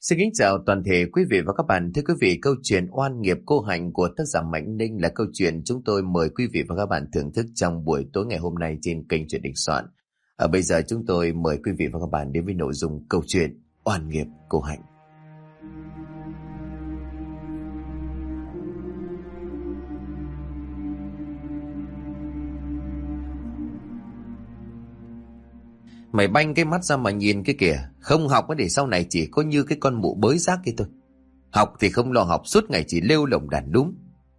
Xin kính chào toàn thể quý vị và các bạn. Thưa quý vị, câu chuyện oan nghiệp cô hạnh của tác giả Mạnh Ninh là câu chuyện chúng tôi mời quý vị và các bạn thưởng thức trong buổi tối ngày hôm nay trên kênh Chuyện Đình Soạn. Bây giờ chúng tôi mời quý vị và các bạn đến với nội dung câu chuyện oan nghiệp cô hạnh. Mày banh cái mắt ra mà nhìn cái kìa. Không học để sau này chỉ có như cái con mụ bới rác kia thôi. Học thì không lo học, suốt ngày chỉ lêu lồng đàn đúng.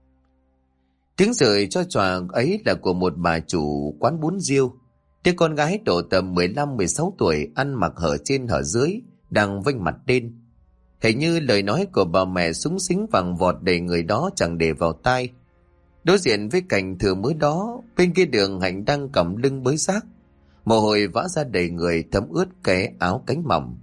Tiếng rời cho trò ấy là của một bà chủ quán bún riêu. Đứa con gái độ tầm 15-16 tuổi, ăn mặc hở trên hở dưới, đang vênh mặt lên. Hình như lời nói của bà mẹ súng xính vàng vọt đầy người đó chẳng để vào tai. Đối diện với cảnh thừa mới đó, bên kia đường Hạnh đang cầm lưng bới rác. Mồ hôi vã ra đầy người, thấm ướt cái áo cánh mỏng.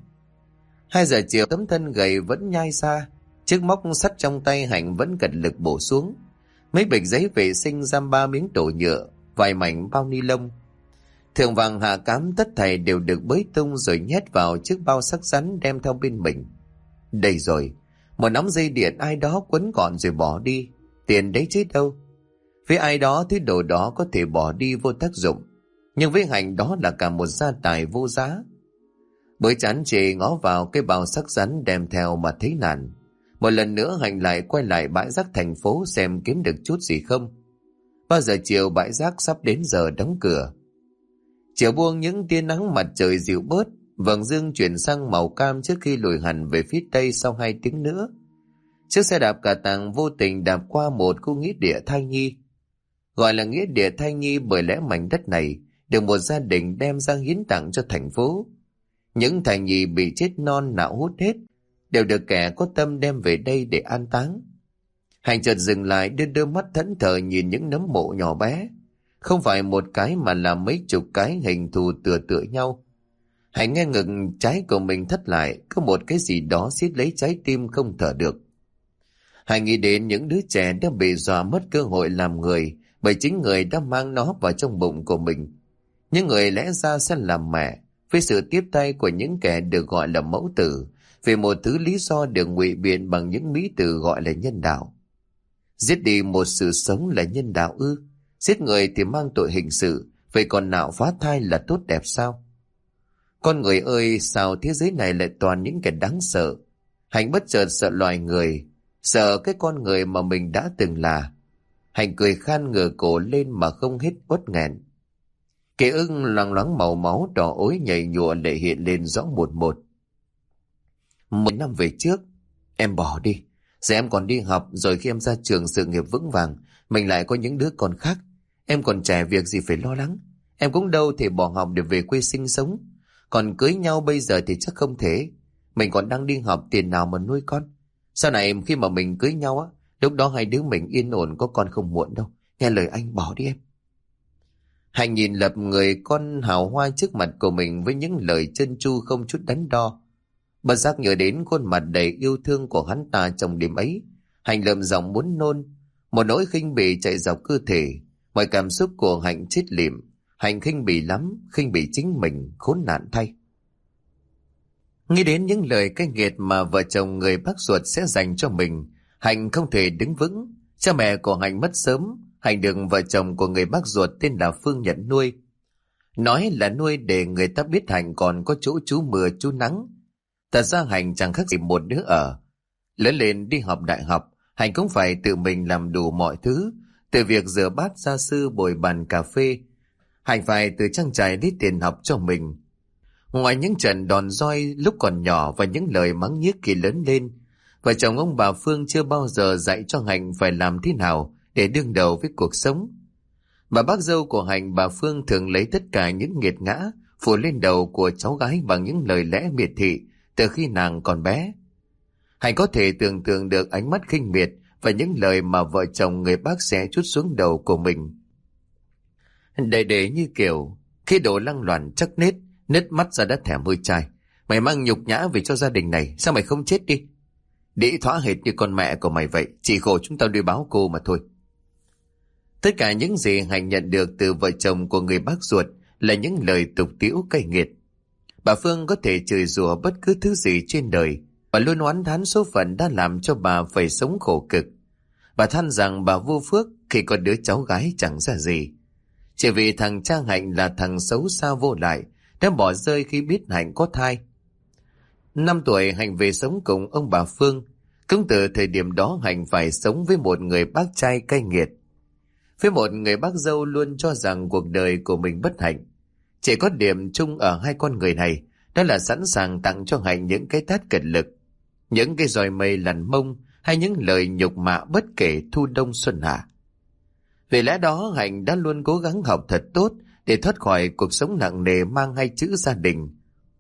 2 giờ chiều, tấm thân gầy vẫn nhai xa. Chiếc móc sắt trong tay Hạnh vẫn cật lực bổ xuống. Mấy bịch giấy vệ sinh, giam 3 miếng đồ nhựa, vài mảnh bao ni lông. Thượng vàng hạ cám tất thảy đều được bới tung rồi nhét vào chiếc bao sắc rắn đem theo bên mình. Đây rồi, một nắm dây điện ai đó quấn gọn rồi bỏ đi. Tiền đấy chứ đâu. Với ai đó thứ đồ đó có thể bỏ đi vô tác dụng. Nhưng với Hạnh đó là cả một gia tài vô giá. Bới chán chê ngó vào cái bao sắc rắn đem theo mà thấy nản. Một lần nữa Hạnh lại quay lại bãi rác thành phố xem kiếm được chút gì không. 3 giờ chiều bãi rác sắp đến giờ đóng cửa. Chiều buông những tia nắng, mặt trời dịu bớt, vầng dương chuyển sang màu cam trước khi lùi hẳn về phía tây sau 2 tiếng nữa. Chiếc xe đạp cà tàng vô tình đạp qua một khu nghĩa địa thai nhi. Gọi là nghĩa địa thai nhi bởi lẽ mảnh đất này được một gia đình đem ra hiến tặng cho thành phố. Những thai nhi bị chết non não hút hết đều được kẻ có tâm đem về đây để an táng. Hạnh chợt dừng lại, đưa mắt thẫn thờ nhìn những nấm mộ nhỏ bé, không phải một cái mà là mấy chục cái hình thù tựa nhau. Hạnh nghe ngực trái của mình thắt lại, có một cái gì đó siết lấy trái tim không thở được. Hạnh nghĩ đến những đứa trẻ đã bị dọa mất cơ hội làm người bởi chính người đã mang nó vào trong bụng của mình. Những người lẽ ra sẽ làm mẹ, với sự tiếp tay của những kẻ được gọi là mẫu tử, vì một thứ lý do được ngụy biện bằng những mỹ từ gọi là nhân đạo. Giết đi một sự sống là nhân đạo ư? Giết người thì mang tội hình sự, vậy còn nạo phá thai là tốt đẹp sao? Con người ơi, sao thế giới này lại toàn những kẻ đáng sợ? Hạnh bất chợt sợ loài người, sợ cái con người mà mình đã từng là. Hạnh cười khan ngửa cổ lên mà không hết uất nghẹn. Ký ức loang loáng màu máu đỏ ối nhảy nhụa lại hiện lên rõ một. 1 năm về trước, em bỏ đi. Giờ em còn đi học, rồi khi em ra trường sự nghiệp vững vàng, mình lại có những đứa con khác. Em còn trẻ, việc gì phải lo lắng. Em cũng đâu thể bỏ học để về quê sinh sống. Còn cưới nhau bây giờ thì chắc không thể. Mình còn đang đi học, tiền nào mà nuôi con. Sau này khi mà mình cưới nhau á, lúc đó 2 đứa mình yên ổn có con không muộn đâu. Nghe lời anh, bỏ đi em. Hạnh nhìn lập người con hào hoa trước mặt của mình với những lời trơn tru không chút đắn đo. Bất giác nhớ đến khuôn mặt đầy yêu thương của hắn ta trong đêm ấy. Hạnh lầm giọng muốn nôn. Một nỗi khinh bỉ chạy dọc cơ thể. Mọi cảm xúc của Hạnh chết lịm. Hạnh khinh bỉ lắm, khinh bỉ chính mình, khốn nạn thay. Nghĩ đến những lời cay nghiệt mà vợ chồng người bác ruột sẽ dành cho mình, Hạnh không thể đứng vững. Cha mẹ của Hạnh mất sớm. Hạnh được vợ chồng của người bác ruột tên là Phương nhận nuôi. Nói là nuôi để người ta biết Hạnh còn có chỗ trú mưa trú nắng. Thật ra Hạnh chẳng khác gì một đứa ở. Lớn lên đi học đại học, Hạnh cũng phải tự mình làm đủ mọi thứ. Từ việc rửa bát, gia sư, bồi bàn cà phê. Hạnh phải từ trang trải lấy tiền học cho mình. Ngoài những trận đòn roi lúc còn nhỏ và những lời mắng nhiếc khi lớn lên, vợ chồng ông bà Phương chưa bao giờ dạy cho Hạnh phải làm thế nào để đương đầu với cuộc sống. Bà bác dâu của Hạnh, bà Phương, thường lấy tất cả những nghiệt ngã phủ lên đầu của cháu gái bằng những lời lẽ miệt thị từ khi nàng còn bé. Hạnh có thể tưởng tượng được ánh mắt khinh miệt và những lời mà vợ chồng người bác sẽ trút xuống đầu của mình. Để như kiểu khi đồ lăng loàn chắc nết mắt ra đã thèm hơi chai. Mày mang nhục nhã về cho gia đình này, sao mày không chết đi? Đĩ thóa hệt như con mẹ của mày vậy, chỉ khổ chúng tao đi báo cô mà thôi. Tất cả những gì Hạnh nhận được từ vợ chồng của người bác ruột là những lời tục tĩu cay nghiệt. Bà Phương có thể chửi rủa bất cứ thứ gì trên đời, Bà luôn oán thán số phận đã làm cho bà phải sống khổ cực. Bà than rằng bà vô phước khi có đứa cháu gái chẳng ra gì. Chỉ vì thằng cha Hạnh là thằng xấu xa vô lại, đã bỏ rơi khi biết Hạnh có thai. 5 tuổi Hạnh về sống cùng ông bà Phương. Cũng từ thời điểm đó Hạnh phải sống với một người bác trai cay nghiệt. Với một người bác dâu luôn cho rằng cuộc đời của mình bất hạnh. Chỉ có điểm chung ở hai con người này, đó là sẵn sàng tặng cho Hạnh những cái tát cật lực, những cái roi mây lằn mông, hay những lời nhục mạ bất kể thu đông xuân hạ. Vì lẽ đó Hạnh đã luôn cố gắng học thật tốt để thoát khỏi cuộc sống nặng nề mang hai chữ gia đình.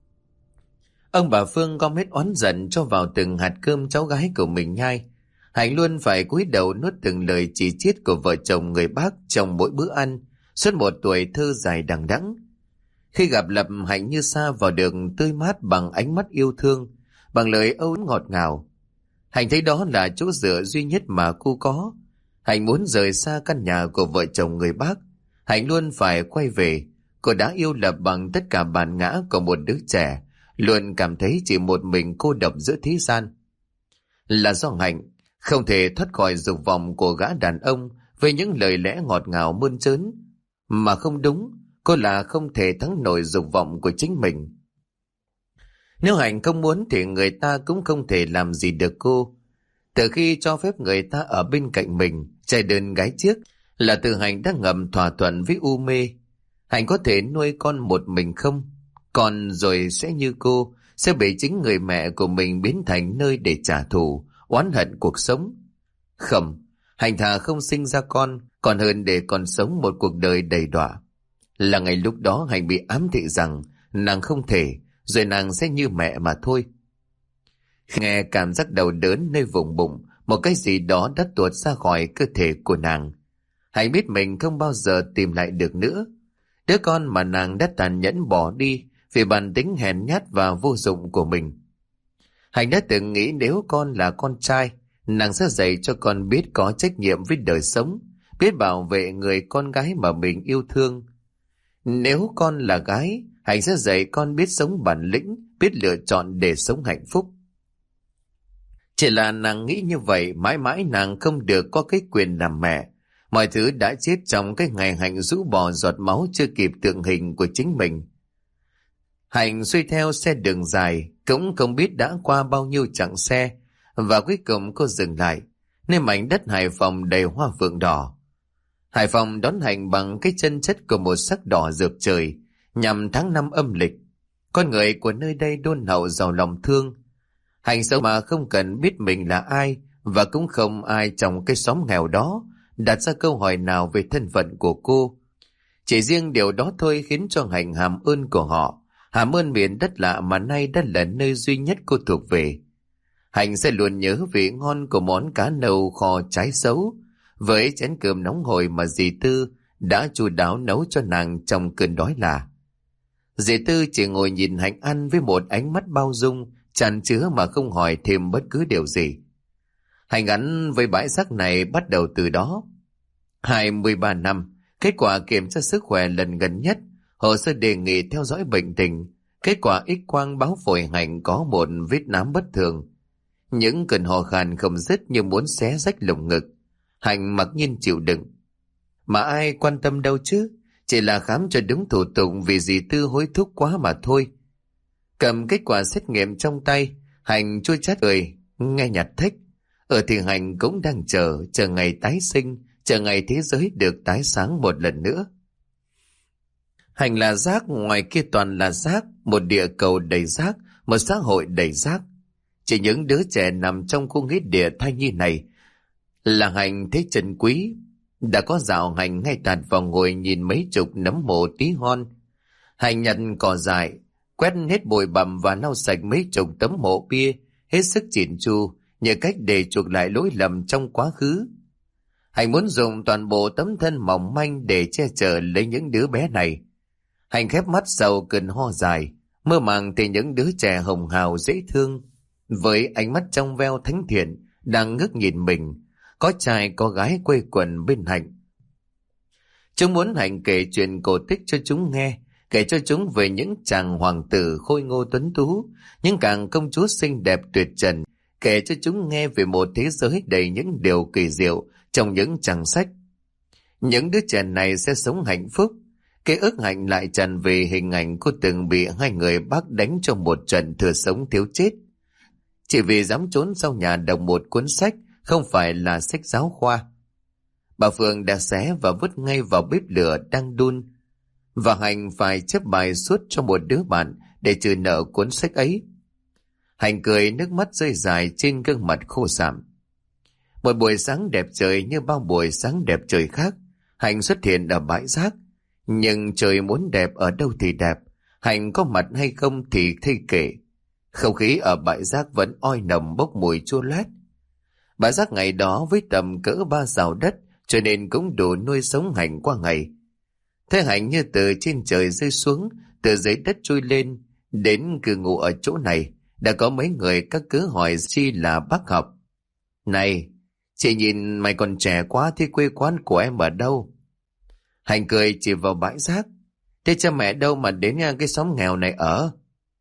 Ông bà Phương gom hết oán giận cho vào từng hạt cơm cháu gái của mình nhai. Hạnh luôn phải cúi đầu nuốt từng lời chỉ chiết của vợ chồng người bác trong mỗi bữa ăn, suốt một tuổi thơ dài đằng đẵng. Khi gặp Lập, Hạnh như sa vào đường tươi mát bằng ánh mắt yêu thương, bằng lời âu ngọt ngào. Hạnh thấy đó là chỗ dựa duy nhất mà cô có. Hạnh muốn rời xa căn nhà của vợ chồng người bác. Hạnh luôn phải quay về. Cô đã yêu Lập bằng tất cả bản ngã của một đứa trẻ, luôn cảm thấy chỉ một mình cô độc giữa thế gian. Là do Hạnh không thể thoát khỏi dục vọng của gã đàn ông với những lời lẽ ngọt ngào mơn trớn. Mà không đúng, cô là không thể thắng nổi dục vọng của chính mình. Nếu Hạnh không muốn thì người ta cũng không thể làm gì được cô. Từ khi cho phép người ta ở bên cạnh mình, trai đơn gái chiếc, là từ Hạnh đã ngầm thỏa thuận với U Mê. Hạnh có thể nuôi con một mình không? Còn rồi sẽ như cô, sẽ bị chính người mẹ của mình biến thành nơi để trả thù, oán hận cuộc sống. Không, Hạnh thà không sinh ra con, còn hơn để còn sống một cuộc đời đầy đọa. Là ngày lúc đó Hạnh bị ám thị rằng nàng không thể, rồi nàng sẽ như mẹ mà thôi. Nghe cảm giác đau đớn nơi vùng bụng, một cái gì đó đã tuột ra khỏi cơ thể của nàng. Hạnh biết mình không bao giờ tìm lại được nữa. Đứa con mà nàng đã tàn nhẫn bỏ đi vì bản tính hèn nhát và vô dụng của mình. Hạnh đã từng nghĩ nếu con là con trai, nàng sẽ dạy cho con biết có trách nhiệm với đời sống, biết bảo vệ người con gái mà mình yêu thương. Nếu con là gái, Hạnh sẽ dạy con biết sống bản lĩnh, biết lựa chọn để sống hạnh phúc. Chỉ là nàng nghĩ như vậy, mãi mãi nàng không được có cái quyền làm mẹ. Mọi thứ đã chết trong cái ngày Hạnh rũ bỏ giọt máu chưa kịp tượng hình của chính mình. Hạnh xuôi theo xe đường dài, cũng không biết đã qua bao nhiêu chặng xe, và cuối cùng cô dừng lại, nơi mảnh đất Hải Phòng đầy hoa phượng đỏ. Hải Phòng đón Hạnh bằng cái chân chất của một sắc đỏ rực trời, nhằm tháng 5 âm lịch. Con người của nơi đây đôn hậu giàu lòng thương. Hạnh sống mà không cần biết mình là ai, và cũng không ai trong cái xóm nghèo đó đặt ra câu hỏi nào về thân phận của cô. Chỉ riêng điều đó thôi khiến cho Hạnh hàm ơn của họ, hàm ơn miền đất lạ mà nay đã là nơi duy nhất cô thuộc về. Hạnh sẽ luôn nhớ vị ngon của món cá nâu kho trái sấu, với chén cơm nóng hổi mà dì Tư đã chu đáo nấu cho nàng trong cơn đói lạ. Dì Tư chỉ ngồi nhìn Hạnh ăn với một ánh mắt bao dung, tràn chứa mà không hỏi thêm bất cứ điều gì. Hạnh gắn với bãi rác này bắt đầu từ đó. 23 năm, kết quả kiểm tra sức khỏe lần gần nhất, hồ sơ đề nghị theo dõi bệnh tình, kết quả X-quang báo phổi Hạnh có một vết nám bất thường. Những cơn ho khan không dứt như muốn xé rách lồng ngực. Hạnh mặc nhiên chịu đựng. Mà ai quan tâm đâu chứ, chỉ là khám cho đúng thủ tục vì dì Tư hối thúc quá mà thôi. Cầm kết quả xét nghiệm trong tay, Hạnh chua chát cười, nghe nhạt thích. Thì Hạnh cũng đang chờ ngày tái sinh, chờ ngày thế giới được tái sáng một lần nữa. Hạnh là rác, ngoài kia toàn là rác, một địa cầu đầy rác, một xã hội đầy rác. Chỉ những đứa trẻ nằm trong khu nghĩa địa thai nhi này là Hạnh thấy trân quý. Đã có dạo Hạnh ngay tạt vào ngồi nhìn mấy chục nấm mộ tí hon. Hạnh nhặt cỏ dại, quét hết bụi bặm và lau sạch mấy chục tấm mộ bia, hết sức chỉn chu, nhờ cách để chuộc lại lỗi lầm trong quá khứ. Hạnh muốn dùng toàn bộ tấm thân mỏng manh để che chở lấy những đứa bé này. Hạnh khép mắt sau cơn ho dài, mơ màng thấy những đứa trẻ hồng hào dễ thương, với ánh mắt trong veo thánh thiện, đang ngước nhìn mình, có trai có gái quây quần bên Hạnh. Chúng muốn Hạnh kể chuyện cổ tích cho chúng nghe, kể cho chúng về những chàng hoàng tử khôi ngô tuấn tú, những càng công chúa xinh đẹp tuyệt trần, kể cho chúng nghe về một thế giới đầy những điều kỳ diệu trong những trang sách. Những đứa trẻ này sẽ sống hạnh phúc. Ký ức Hạnh lại tràn về hình ảnh cô từng bị hai người bác đánh trong một trận thừa sống thiếu chết, chỉ vì dám trốn sau nhà đọc một cuốn sách không phải là sách giáo khoa. Bà Phương đã xé và vứt ngay vào bếp lửa đang đun, và Hạnh phải chép bài suốt cho một đứa bạn để trừ nợ cuốn sách ấy. Hạnh cười, nước mắt rơi dài trên gương mặt khô rạm. Một buổi sáng đẹp trời như bao buổi sáng đẹp trời khác, Hạnh xuất hiện ở bãi rác. Nhưng trời muốn đẹp ở đâu thì đẹp, Hạnh có mặt hay không thì thây kể. Không khí ở bãi rác vẫn oi nồng bốc mùi chua loét. Bãi rác ngày đó với tầm cỡ 3 sào đất, cho nên cũng đủ nuôi sống Hạnh qua ngày. Thế Hạnh như từ trên trời rơi xuống, từ dưới đất trôi lên, đến cư ngụ ở chỗ này. Đã có mấy người các cứ hỏi chi là bác học. Này, chị nhìn mày còn trẻ quá, thì quê quán của em ở đâu? Hạnh cười chỉ vào bãi rác. Thế cha mẹ đâu mà đến cái xóm nghèo này ở?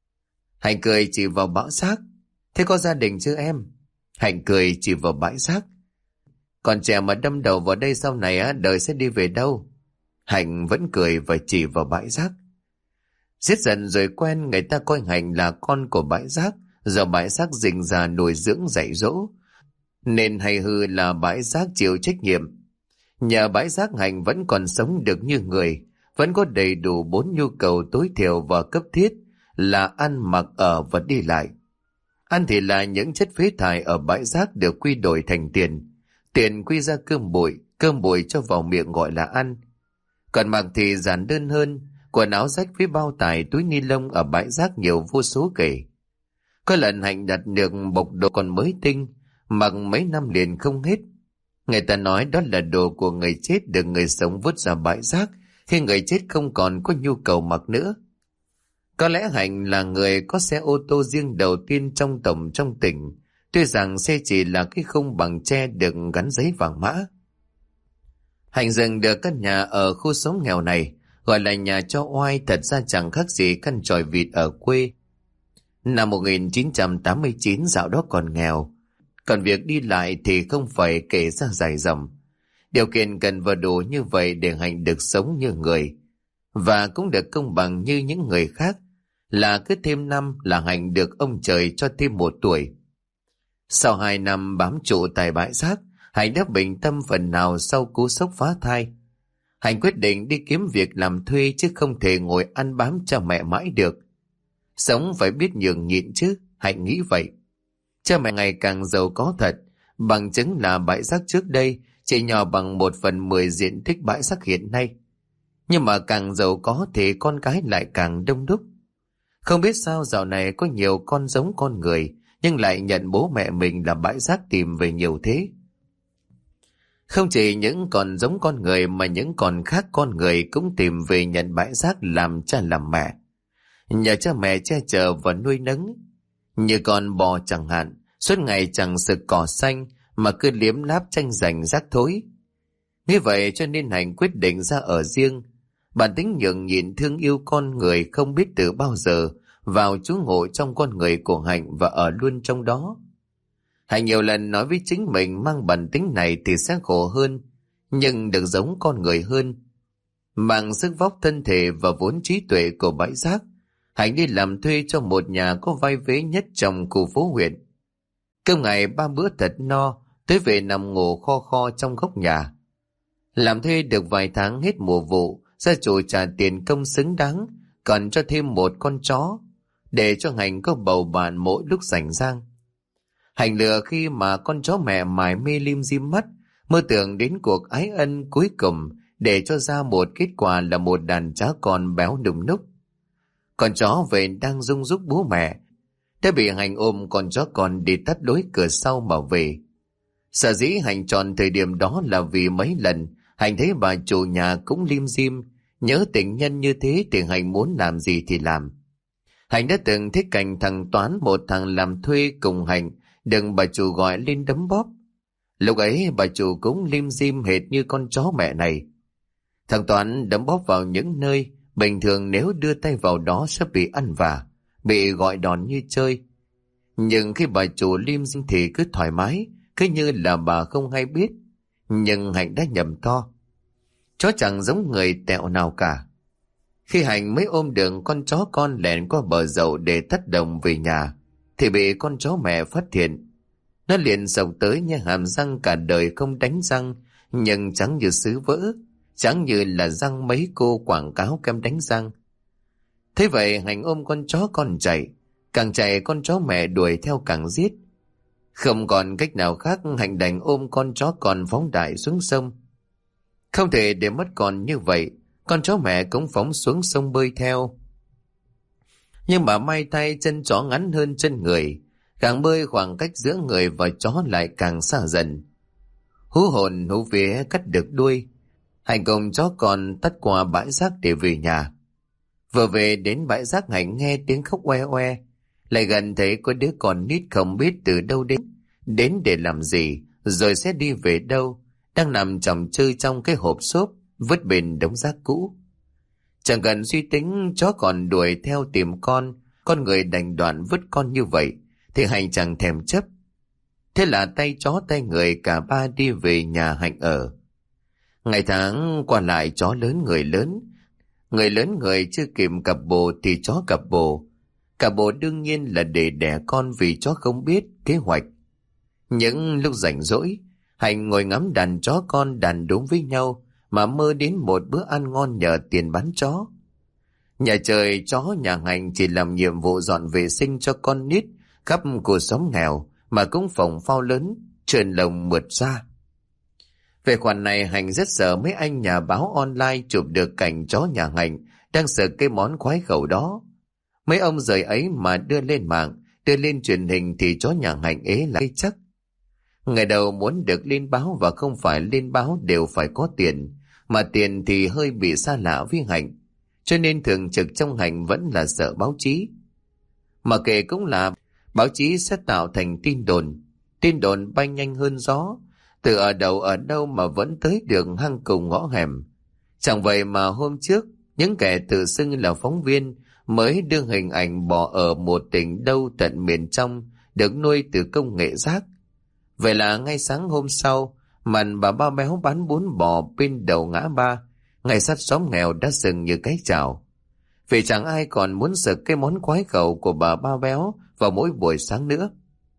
Hạnh cười chỉ vào bãi rác. Thế có gia đình chứ em? Hạnh cười chỉ vào bãi rác. Còn trẻ mà đâm đầu vào đây sau này đời sẽ đi về đâu? Hạnh vẫn cười và chỉ vào bãi rác. Giết dần rồi quen, người ta coi Hạnh là con của bãi rác, giờ bãi rác rình rà nuôi dưỡng dạy dỗ, nên hay hư là bãi rác chịu trách nhiệm. Nhờ bãi rác Hạnh vẫn còn sống được như người, vẫn có đầy đủ 4 nhu cầu tối thiểu và cấp thiết là ăn, mặc, ở và đi lại. Ăn thì là những chất phế thải ở bãi rác được quy đổi thành tiền. Tiền quy ra cơm bụi cho vào miệng gọi là ăn. Còn mặc thì giản đơn hơn, quần áo rách với bao tải túi ni lông ở bãi rác nhiều vô số kể. Có lần Hạnh đặt được bọc đồ còn mới tinh, mặc mấy năm liền không hết. Người ta nói đó là đồ của người chết được người sống vứt ra bãi rác khi người chết không còn có nhu cầu mặc nữa. Có lẽ Hạnh là người có xe ô tô riêng đầu tiên trong tỉnh, tuy rằng xe chỉ là cái khung bằng tre được gắn giấy vàng mã. Hạnh dừng được căn nhà ở khu sống nghèo này, gọi là nhà cho oai, thật ra chẳng khác gì căn chòi vịt ở quê. Năm 1989 dạo đó còn nghèo, còn việc đi lại thì không phải kể ra dài dòng. Điều kiện cần và đủ như vậy để Hạnh được sống như người, và cũng được công bằng như những người khác, là cứ thêm năm là Hạnh được ông trời cho thêm 1 tuổi. Sau 2 năm bám trụ tại bãi rác, Hạnh đã bình tâm phần nào sau cú sốc phá thai. Hạnh quyết định đi kiếm việc làm thuê chứ không thể ngồi ăn bám cha mẹ mãi được. Sống phải biết nhường nhịn chứ, Hạnh nghĩ vậy. Cha mẹ ngày càng giàu có thật, bằng chứng là bãi rác trước đây chỉ nhỏ bằng 1/10 diện tích bãi rác hiện nay. Nhưng mà càng giàu có thì con cái lại càng đông đúc. Không biết sao dạo này có nhiều con giống con người, nhưng lại nhận bố mẹ mình là bãi rác tìm về nhiều thế. Không chỉ những con giống con người mà những con khác con người cũng tìm về nhận bãi rác làm cha làm mẹ. Nhờ cha mẹ che chở và nuôi nấng. Như con bò chẳng hạn, suốt ngày chẳng sực cỏ xanh mà cứ liếm láp tranh giành rác thối. Như vậy cho nên Hạnh quyết định ra ở riêng. Bản tính nhường nhịn thương yêu con người không biết từ bao giờ vào trú ngụ trong con người của Hạnh và ở luôn trong đó. Hạnh nhiều lần nói với chính mình mang bản tính này thì sẽ khổ hơn, nhưng được giống con người hơn. Mang sức vóc thân thể và vốn trí tuệ của bãi rác, Hạnh đi làm thuê cho một nhà có vai vế nhất trong khu phố huyện. Cơm ngày 3 bữa thật no, tới về nằm ngủ kho kho trong góc nhà. Làm thuê được vài tháng hết mùa vụ, gia chủ trả tiền công xứng đáng, còn cho thêm một con chó, để cho Hạnh có bầu bạn mỗi lúc rảnh rang. Hạnh lừa khi mà con chó mẹ mải mê lim dim mắt, mơ tưởng đến cuộc ái ân cuối cùng để cho ra một kết quả là một đàn chó con béo đùng núc. Con chó về đang rung rúc bố mẹ, đã bị Hạnh ôm con chó con đi tắt lối cửa sau mà về. Sở dĩ Hạnh chọn thời điểm đó là vì mấy lần Hạnh thấy bà chủ nhà cũng lim dim, nhớ tình nhân như thế thì Hạnh muốn làm gì thì làm. Hạnh đã từng thấy cảnh thằng Toán, một thằng làm thuê cùng Hạnh, đừng bà chủ gọi lên đấm bóp. Lúc ấy bà chủ cũng lim dim hệt như con chó mẹ này. Thằng Toán đấm bóp vào những nơi Bình thường nếu đưa tay vào đó sẽ bị ăn vạ, bị gọi đòn như chơi. Nhưng khi bà chủ liêm dinh thì cứ thoải mái, cứ như là bà không hay biết. Nhưng Hạnh đã nhầm to. Chó chẳng giống người tẹo nào cả. Khi Hạnh mới ôm được con chó con lẻn qua bờ dậu để thắt đồng về nhà, thì bị con chó mẹ phát hiện. Nó liền sộc tới như hàm răng cả đời không đánh răng, nhưng chẳng như sứ vỡ, chẳng như là răng mấy cô quảng cáo kem đánh răng. Thế vậy Hạnh ôm con chó con chạy, càng chạy con chó mẹ đuổi theo càng giết. Không còn cách nào khác, Hạnh đành ôm con chó con phóng đại xuống sông. Không thể để mất con như vậy, con chó mẹ cũng phóng xuống sông bơi theo. Nhưng mà may thay chân chó ngắn hơn chân người, càng bơi khoảng cách giữa người và chó lại càng xa dần. Hú hồn hú vía cắt được đuôi, Hạnh cùng chó con tắt qua bãi rác để về nhà. Vừa về đến bãi rác, Hạnh nghe tiếng khóc oe oe, lại gần thấy có đứa con nít không biết từ đâu đến để làm gì, rồi sẽ đi về đâu, đang nằm chồng chơi trong cái hộp xốp vứt bên đống rác cũ. Chẳng cần suy tính, chó còn đuổi theo tìm con người đành đoạn vứt con như vậy thì Hạnh chẳng thèm chấp. Thế là tay chó tay người cả ba đi về nhà Hạnh ở. Ngày tháng qua lại, chó lớn người lớn, người lớn người chưa kịp cặp bồ thì chó cặp bồ. Cặp bồ đương nhiên là để đẻ con, vì chó không biết kế hoạch. Những lúc rảnh rỗi, Hạnh ngồi ngắm đàn chó con đàn đúng với nhau mà mơ đến một bữa ăn ngon nhờ tiền bán chó. Nhà trời chó nhà Hạnh chỉ làm nhiệm vụ dọn vệ sinh cho con nít khắp cuộc xóm nghèo mà cũng phồng phao lớn, trườn lồng mượt ra. Về khoản này Hạnh rất sợ mấy anh nhà báo online chụp được cảnh chó nhà Hạnh đang sợ cái món khoái khẩu đó. Mấy ông rời ấy mà đưa lên mạng, đưa lên truyền hình thì chó nhà Hạnh ế là cái chắc. Ngày đầu muốn được lên báo, và không phải lên báo đều phải có tiền, mà tiền thì hơi bị xa lạ với Hạnh, cho nên thường trực trong Hạnh vẫn là sợ báo chí. Mà kể cũng là báo chí sẽ tạo thành tin đồn bay nhanh hơn gió, từ ở đầu ở đâu mà vẫn tới được hang cùng ngõ hẻm. Chẳng vậy mà hôm trước, những kẻ tự xưng là phóng viên mới đưa hình ảnh bò ở một tỉnh đâu tận miền trong được nuôi từ công nghệ rác. Vậy là ngay sáng hôm sau, màn bà ba béo bán bún bò bên đầu ngã ba, ngay sát xóm nghèo đã sừng như cái chảo. Vì chẳng ai còn muốn sực cái món khoái khẩu của bà ba béo vào mỗi buổi sáng nữa.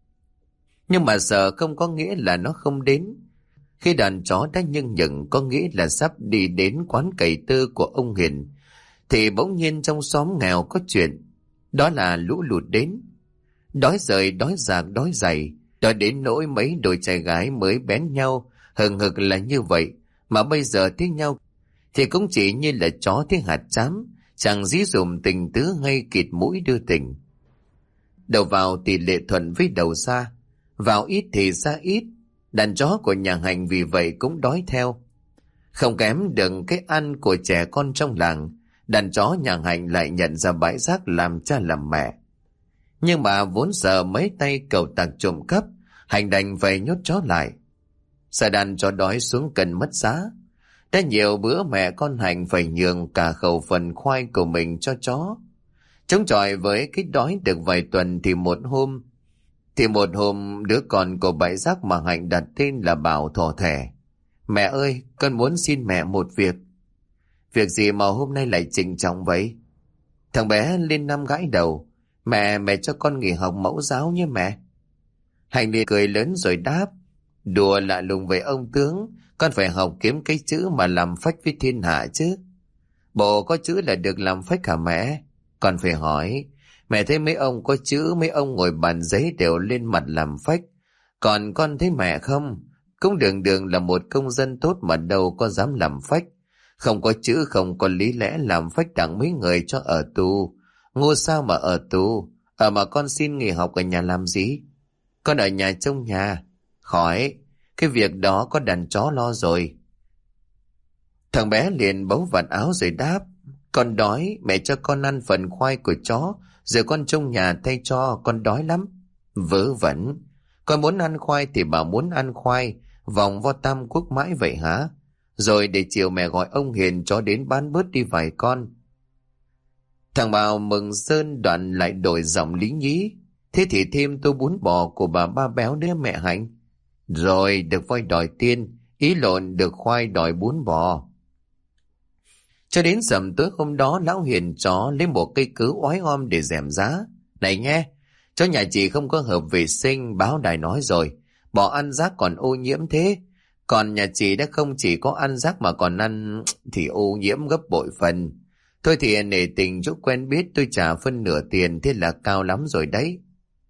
Nhưng mà sợ không có nghĩa là nó không đến. Khi đàn chó đã nhưng có nghĩa là sắp đi đến quán cày tơ của ông Hiền, thì bỗng nhiên trong xóm nghèo có chuyện. Đó là lũ lụt đến. Đói rời, đói rạc, đói dày, đói đến nỗi mấy đôi trai gái mới bén nhau hừng hực là như vậy, mà bây giờ thấy nhau thì cũng chỉ như là chó thấy hạt chám, chẳng dí dùm tình tứ hay kịt mũi đưa tình. Đầu vào tỷ lệ thuận với đầu ra, vào ít thì ra ít. Đàn chó của nhà Hạnh vì vậy cũng đói theo. Không kém được cái ăn của trẻ con trong làng, đàn chó nhà Hạnh lại nhận ra bãi rác làm cha làm mẹ. Nhưng mà vốn sợ mấy tay cẩu tặc trộm cắp, Hạnh đành phải nhốt chó lại. Sợ đàn chó đói xuống cần mất giá. Đã nhiều bữa mẹ con Hạnh phải nhường cả khẩu phần khoai của mình cho chó. Chống chọi với cái đói được vài tuần thì một hôm đứa con của bãi rác mà Hạnh đặt tên là Bảo thỏ thẻ: "Mẹ ơi, con muốn xin mẹ một việc." "Việc gì mà hôm nay lại trịnh trọng vậy?" Thằng bé lên năm gãi đầu. Mẹ cho con nghỉ học mẫu giáo nhé mẹ." Hạnh liền cười lớn rồi đáp: "Đùa lạ lùng với ông tướng, con phải học kiếm cái chữ mà làm phách với thiên hạ chứ." "Bộ có chữ là được làm phách hả mẹ?" Con phải hỏi. "Mẹ thấy mấy ông có chữ, mấy ông ngồi bàn giấy đều lên mặt làm phách. Còn con thấy mẹ không? Cũng đường là một công dân tốt mà đâu có dám làm phách. Không có chữ, không có lý lẽ, làm phách đặng mấy người cho ở tù. Ngu sao mà ở tù? Mà con xin nghỉ học ở nhà làm gì?" "Con ở nhà trông nhà." "Khỏi, cái việc đó có đàn chó lo rồi." Thằng bé liền bấu vạt áo rồi đáp: "Con đói, mẹ cho con ăn phần khoai của chó, giờ con trông nhà thay cho, con đói lắm." "Vớ vẩn, con muốn ăn khoai thì bảo muốn ăn khoai, vòng vo Tam Quốc mãi vậy hả? Rồi để chiều mẹ gọi ông Hiền cho đến bán bớt đi vài con." Thằng Bảo mừng rơn đoạn lại đổi giọng lý nhí. Thế thì thêm tô bún bò của bà Ba Béo nữa mẹ Hạnh. Rồi được voi đòi tiên, ý lộn được khoai đòi bún bò. Cho đến sầm tối hôm đó, lão Hiền chó lấy một cây cớ oái om để dèm giá. Này nghe, chó nhà chị không có hợp vệ sinh, báo đài nói rồi. Bỏ ăn rác còn ô nhiễm thế. Còn nhà chị đã không chỉ có ăn rác mà còn ăn thì ô nhiễm gấp bội phần. Thôi thì nể tình chỗ quen biết tôi trả phân nửa tiền, thế là cao lắm rồi đấy.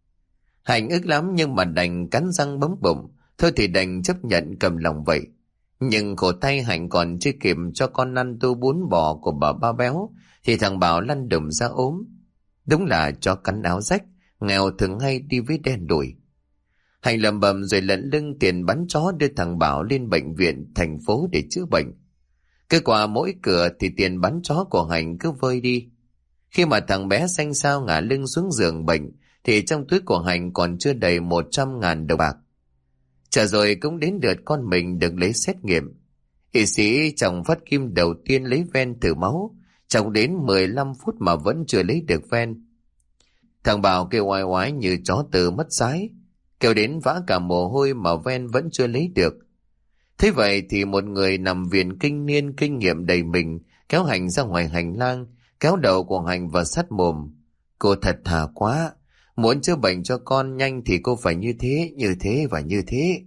Hạnh ức lắm nhưng mà đành cắn răng bấm bụng. Thôi thì đành chấp nhận cầm lòng vậy. Nhưng khổ tay Hạnh còn chưa kịp cho con ăn tô bún bò của bà Ba Béo thì thằng Bảo lăn đùng ra ốm. Đúng là chó cắn áo rách, nghèo thường hay đi với đen đủi. Hạnh lầm bầm rồi lận lưng tiền bắn chó đưa thằng Bảo lên bệnh viện thành phố để chữa bệnh. Kết quả mỗi cửa thì tiền bắn chó của Hạnh cứ vơi đi. Khi mà thằng bé xanh xao ngả lưng xuống giường bệnh thì trong túi của Hạnh còn chưa đầy 100.000 đồng bạc. Chả rồi cũng đến lượt con mình được lấy xét nghiệm. Y sĩ chồng phát kim đầu tiên lấy ven thử máu, chồng đến 15 phút mà vẫn chưa lấy được ven. Thằng Bảo kêu oai oái như chó từ mất sái, kêu đến vã cả mồ hôi mà ven vẫn chưa lấy được. Thế vậy thì một người nằm viện kinh niên kinh nghiệm đầy mình kéo Hạnh ra ngoài hành lang, kéo đầu của Hạnh vào sát mồm. Cô thật thà quá, muốn chữa bệnh cho con nhanh thì cô phải như thế và như thế.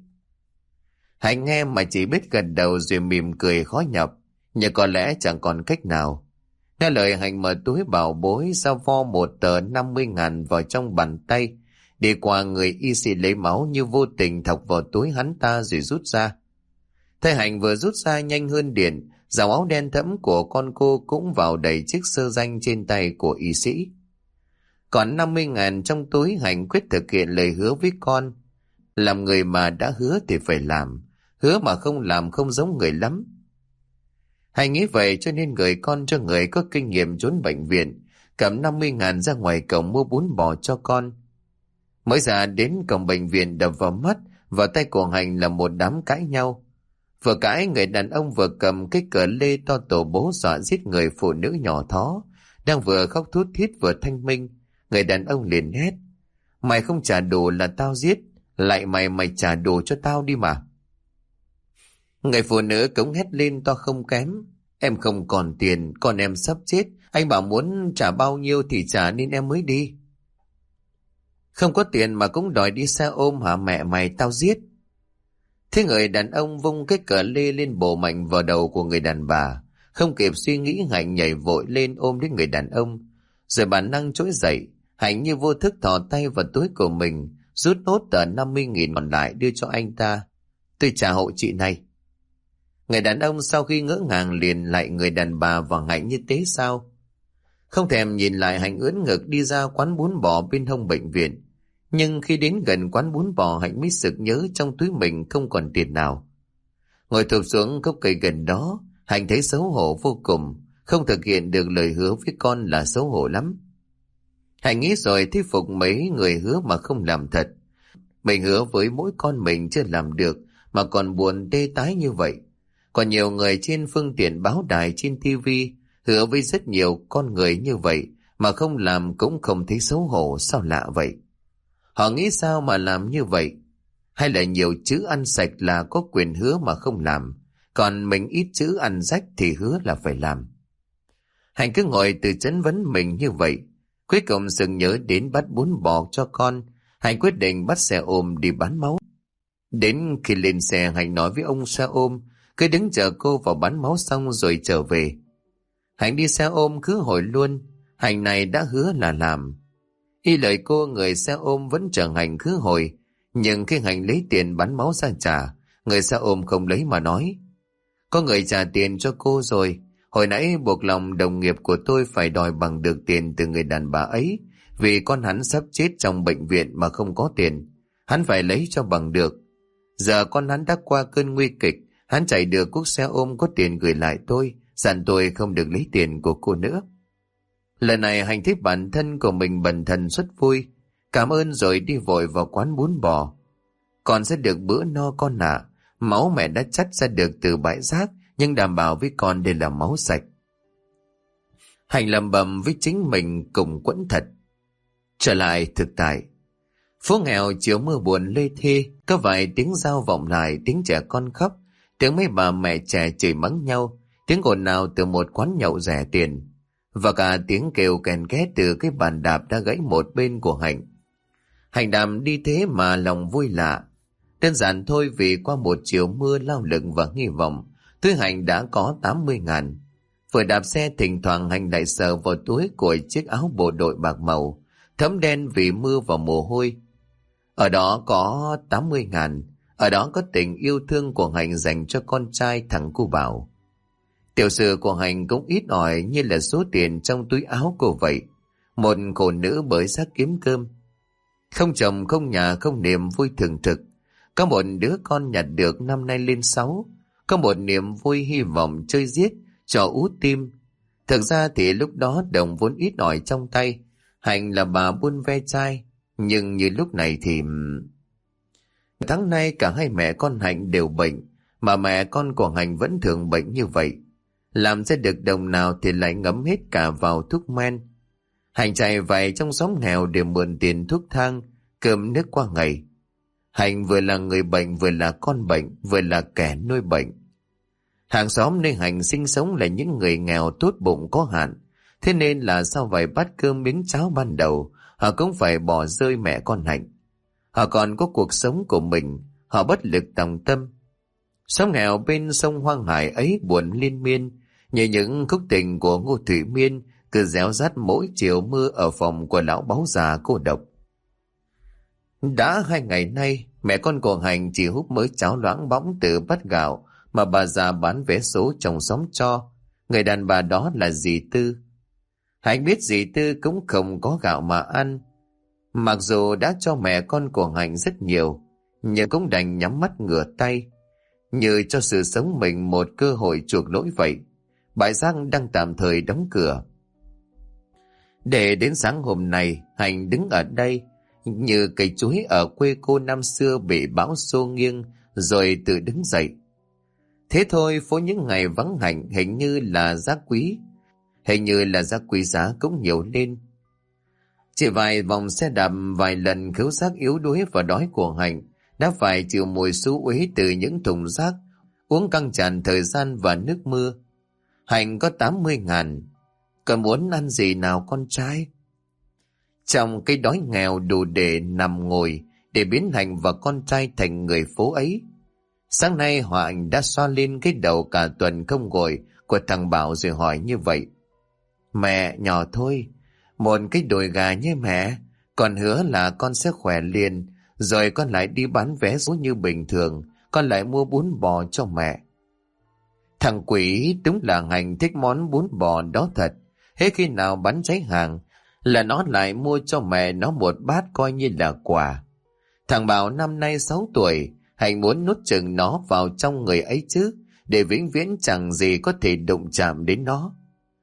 Hạnh nghe mà chỉ biết gật đầu rồi mỉm cười khó nhọc, nhưng có lẽ chẳng còn cách nào. Nghe lời Hạnh mở túi bảo bối ra vo một tờ 50.000 vào trong bàn tay, đi qua người y sĩ lấy máu như vô tình thọc vào túi hắn ta rồi rút ra. Thấy Hạnh vừa rút ra nhanh hơn điện, dòng áo đen thẫm của con cô cũng vào đầy chiếc sơ danh trên tay của y sĩ. Còn 50.000 trong túi, Hạnh quyết thực hiện lời hứa với con. Làm người mà đã hứa thì phải làm, hứa mà không làm không giống người lắm. Hạnh nghĩ vậy cho nên gửi con cho người có kinh nghiệm trốn bệnh viện, cầm 50.000 ra ngoài cổng mua bún bò cho con. Mới ra đến cổng bệnh viện đập vào mắt, vào tay của Hạnh là một đám cãi nhau. Vừa cãi, người đàn ông vừa cầm cái cờ lê to tổ bố dọa giết người phụ nữ nhỏ thó, đang vừa khóc thút thít vừa thanh minh. Người đàn ông liền hét: Mày không trả đủ là tao giết, lại mày trả đủ cho tao đi mà. Người phụ nữ cũng hét lên to không kém: Em không còn tiền, con em sắp chết, anh bảo muốn trả bao nhiêu thì trả nên em mới đi. Không có tiền mà cũng đòi đi xe ôm hả mẹ mày, tao giết. Thế người đàn ông vung cái cờ lê lên bổ mạnh vào đầu của người đàn bà. Không kịp suy nghĩ, Hạnh nhảy vội lên ôm đến người đàn ông, rồi bản năng trỗi dậy. Hạnh như vô thức thò tay vào túi của mình, rút nốt tờ 50.000 còn lại đưa cho anh ta. Tôi trả hộ chị này. Người đàn ông sau khi ngỡ ngàng liền lại người đàn bà và Hạnh như thế sao. Không thèm nhìn lại, Hạnh ưỡn ngực đi ra quán bún bò bên hông bệnh viện. Nhưng khi đến gần quán bún bò, Hạnh mới sực nhớ trong túi mình không còn tiền nào. Ngồi thụp xuống gốc cây gần đó, Hạnh thấy xấu hổ vô cùng. Không thực hiện được lời hứa với con là xấu hổ lắm. Hạnh nghĩ rồi thuyết phục mấy người hứa mà không làm thật. Mình hứa với mỗi con mình chưa làm được mà còn buồn tê tái như vậy. Còn nhiều người trên phương tiện báo đài, trên tivi hứa với rất nhiều con người như vậy mà không làm cũng không thấy xấu hổ. Sao lạ vậy? Họ nghĩ sao mà làm như vậy? Hay là nhiều chữ ăn sạch là có quyền hứa mà không làm, còn mình ít chữ ăn rách thì hứa là phải làm? Hạnh cứ ngồi tự chấn vấn mình như vậy. Cuối cùng sực nhớ đến bắt bún bò cho con. Hạnh quyết định bắt xe ôm đi bán máu. Đến khi lên xe, Hạnh nói với ông xe ôm cứ đứng chờ cô vào bán máu xong rồi trở về. Hạnh đi xe ôm cứ hồi luôn. Hạnh này đã hứa là làm. Y lời cô, người xe ôm vẫn chờ Hạnh khứ hồi. Nhưng khi Hạnh lấy tiền bán máu ra trả, người xe ôm không lấy mà nói: Có người trả tiền cho cô rồi. Hồi nãy buộc lòng đồng nghiệp của tôi phải đòi bằng được tiền từ người đàn bà ấy, vì con hắn sắp chết trong bệnh viện mà không có tiền. Hắn phải lấy cho bằng được. Giờ con hắn đã qua cơn nguy kịch, hắn chạy được cuốc xe ôm có tiền gửi lại tôi, dặn tôi không được lấy tiền của cô nữa. Lần này Hạnh thấy bản thân của mình bần thần rất vui, cảm ơn rồi đi vội vào quán bún bò. Con sẽ được bữa no con ạ. Máu mẹ đã chắt ra được từ bãi rác, nhưng đảm bảo với con đây là máu sạch. Hành lầm bầm với chính mình cùng quẫn thật. Trở lại thực tại, phố nghèo chiều mưa buồn lê thê, có vài tiếng dao vọng lại, tiếng trẻ con khóc, tiếng mấy bà mẹ trẻ chửi mắng nhau, tiếng ồn ào từ một quán nhậu rẻ tiền, và cả tiếng kêu kèn két từ cái bàn đạp đã gãy một bên của Hạnh. Hạnh đàm đi thế mà lòng vui lạ. Đơn giản thôi, vì qua một chiều mưa lao lực và hy vọng, túi Hạnh đã có 80.000. Vừa đạp xe thỉnh thoảng Hạnh lại sờ vào túi của chiếc áo bộ đội bạc màu, thấm đen vì mưa và mồ hôi. Ở đó có 80.000, ở đó có tình yêu thương của Hạnh dành cho con trai thằng cu Bảo. Tiểu sử của Hạnh cũng ít ỏi như là số tiền trong túi áo cô vậy. Một cô nữ bởi xác kiếm cơm. Không chồng, không nhà, không niềm vui thường trực. Có một đứa con nhặt được năm nay lên 6. Có một niềm vui hy vọng chơi giết, trò út tim. Thực ra thì lúc đó đồng vốn ít ỏi trong tay. Hạnh là bà buôn ve chai. Nhưng như lúc này thì... Tháng nay cả hai mẹ con Hạnh đều bệnh, mà mẹ con của Hạnh vẫn thường bệnh như vậy. Làm ra được đồng nào thì lại ngấm hết cả vào thuốc men. Hạnh chạy vạy trong xóm nghèo để mượn tiền thuốc thang, cơm nước qua ngày. Hạnh vừa là người bệnh, vừa là con bệnh, vừa là kẻ nuôi bệnh. Hàng xóm nơi Hạnh sinh sống là những người nghèo tốt bụng có hạn. Thế nên là sau vài bát cơm miếng cháo ban đầu, họ cũng phải bỏ rơi mẹ con Hạnh. Họ còn có cuộc sống của mình, họ bất lực tòng tâm. Xóm nghèo bên sông Hoang Hải ấy buồn liên miên, như những khúc tình của Ngô Thụy Miên cứ réo rắt mỗi chiều mưa ở phòng của lão báu già cô độc. Đã 2 ngày nay, mẹ con của Hạnh chỉ húp mới cháo loãng bõng từ bát gạo mà bà già bán vé số trong xóm cho. Người đàn bà đó là dì Tư. Hạnh biết dì Tư cũng không có gạo mà ăn. Mặc dù đã cho mẹ con của Hạnh rất nhiều, nhưng cũng đành nhắm mắt ngửa tay, như cho sự sống mình một cơ hội chuộc lỗi vậy. Bãi rác đang tạm thời đóng cửa. Để đến sáng hôm nay, Hạnh đứng ở đây như cây chuối ở quê cô năm xưa bị bão xô nghiêng rồi tự đứng dậy. Thế thôi, phố những ngày vắng Hạnh hình như là giá quý, hình như là giá quý giá cũng nhiều lên. Chỉ vài vòng xe đạp, vài lần khứu giác yếu đuối và đói của Hạnh đã phải chịu mùi xú uế từ những thùng rác, uống căng tràn thời gian và nước mưa. Hạnh có 80.000, còn muốn ăn gì nào con trai? Trong cái đói nghèo đủ để nằm ngồi, để biến Hạnh và con trai thành người phố ấy. Sáng nay Hòa Anh đã xoa lên cái đầu cả tuần không gội của thằng Bảo rồi hỏi như vậy. Mẹ, nhỏ thôi, một cái đùi gà nhé mẹ, con hứa là con sẽ khỏe liền, rồi con lại đi bán vé số như bình thường, con lại mua bún bò cho mẹ. Thằng quỷ đúng là Hạnh thích món bún bò đó thật. Hết khi nào bán cháy hàng là nó lại mua cho mẹ nó một bát coi như là quà. Thằng Bảo năm nay 6 tuổi, Hạnh muốn nuốt chừng nó vào trong người ấy chứ, để vĩnh viễn chẳng gì có thể đụng chạm đến nó.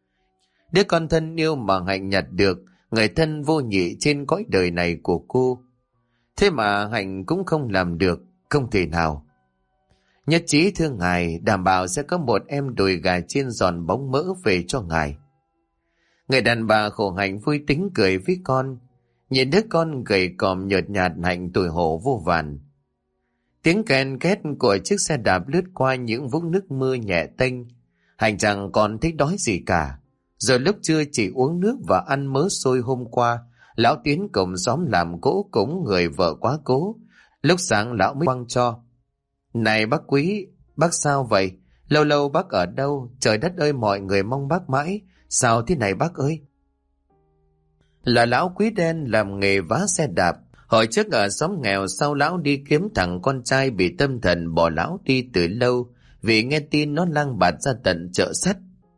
Đứa con thân yêu mà Hạnh nhặt được, người thân vô nhị trên cõi đời này của cô. Thế mà Hạnh cũng không làm được, không thể nào. Nhất trí thưa ngài, đảm bảo sẽ có một em đùi gà chiên giòn bóng mỡ về cho ngài. Người đàn bà khổ Hạnh vui tính cười với con, nhìn đứa con gầy còm nhợt nhạt Hạnh tủi hổ vô vàn. Tiếng ken két của chiếc xe đạp lướt qua những vũng nước mưa nhẹ tênh. Hạnh chẳng còn thích đói gì cả. Rồi lúc trưa chỉ uống nước và ăn mớ xôi hôm qua, lão Tiến cùng xóm làm cỗ cúng người vợ quá cố. Lúc sáng lão mới quăng cho. Này bác Quý, bác sao vậy? Lâu lâu bác ở đâu? Trời đất ơi, mọi người mong bác mãi. Sao thế này bác ơi? Là lão Quý đen làm nghề vá xe đạp. Hồi trước ở xóm nghèo, sau lão đi kiếm thằng con trai bị tâm thần bỏ lão đi từ lâu, vì nghe tin nó lang bạt ra tận chợ sắt.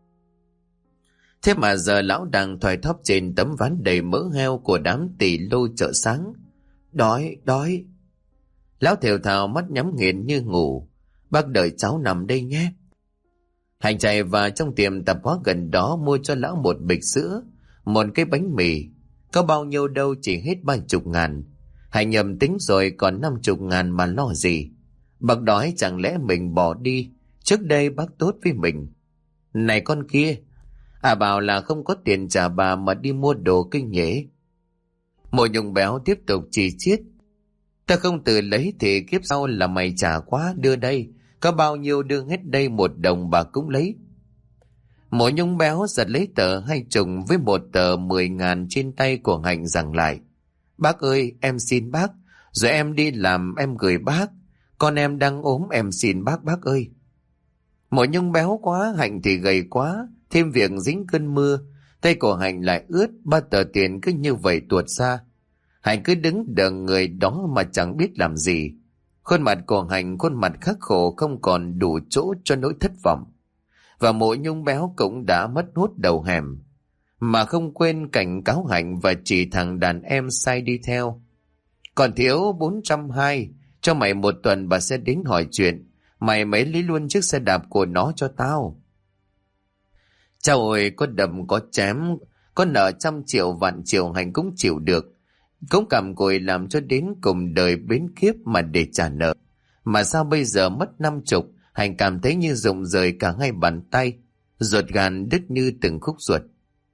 Thế mà giờ lão đang thoai thóp trên tấm ván đầy mỡ heo của đám tỳ lô chợ sáng. Đói, đói. Lão thều thào mắt nhắm nghiền như ngủ. Bác đợi cháu nằm đây nhé. Hạnh chạy vào trong tiệm tạp hóa gần đó mua cho lão một bịch sữa, một cái bánh mì. Có bao nhiêu đâu, chỉ hết 30.000. Hạnh nhầm tính rồi còn 50.000 mà lo gì. Bác đói chẳng lẽ mình bỏ đi? Trước đây bác tốt với mình. Này con kia, Bảo là không có tiền trả bà mà đi mua đồ kinh nhễ. Mộ Nhung béo tiếp tục chỉ chiết. Ta không tự lấy thì kiếp sau là mày trả quá, đưa đây. Có bao nhiêu đưa hết đây, 1 đồng bà cũng lấy. Mộ Nhung béo giật lấy tờ 20 với một tờ 10.000 trên tay của Hạnh giằng lại. Bác ơi, em xin bác, rồi em đi làm em gửi bác. Con em đang ốm, em xin bác ơi. Mộ Nhung béo quá, Hạnh thì gầy quá, thêm việc dính cơn mưa, tay của Hạnh lại ướt, 3 tờ tiền cứ như vậy tuột ra. Hạnh cứ đứng đợi người đó mà chẳng biết làm gì. Khuôn mặt của Hạnh khuôn mặt khắc khổ, không còn đủ chỗ cho nỗi thất vọng. Và Mộ Nhung béo cũng đã mất hút đầu hẻm, mà không quên cảnh cáo Hạnh và chỉ thằng đàn em sai đi theo. Còn thiếu 420, cho mày 1 tuần bà sẽ đến hỏi chuyện. Mày lấy luôn chiếc xe đạp của nó cho tao. Chao ơi, có đầm có chém, có nợ 100 triệu vạn triệu Hạnh cũng chịu được. Cũng cằm cụi làm cho đến cùng đời bến kiếp mà để trả nợ. Mà sao bây giờ mất 50, Hạnh cảm thấy như rụng rời cả 2 bàn tay, ruột gan đứt như từng khúc ruột.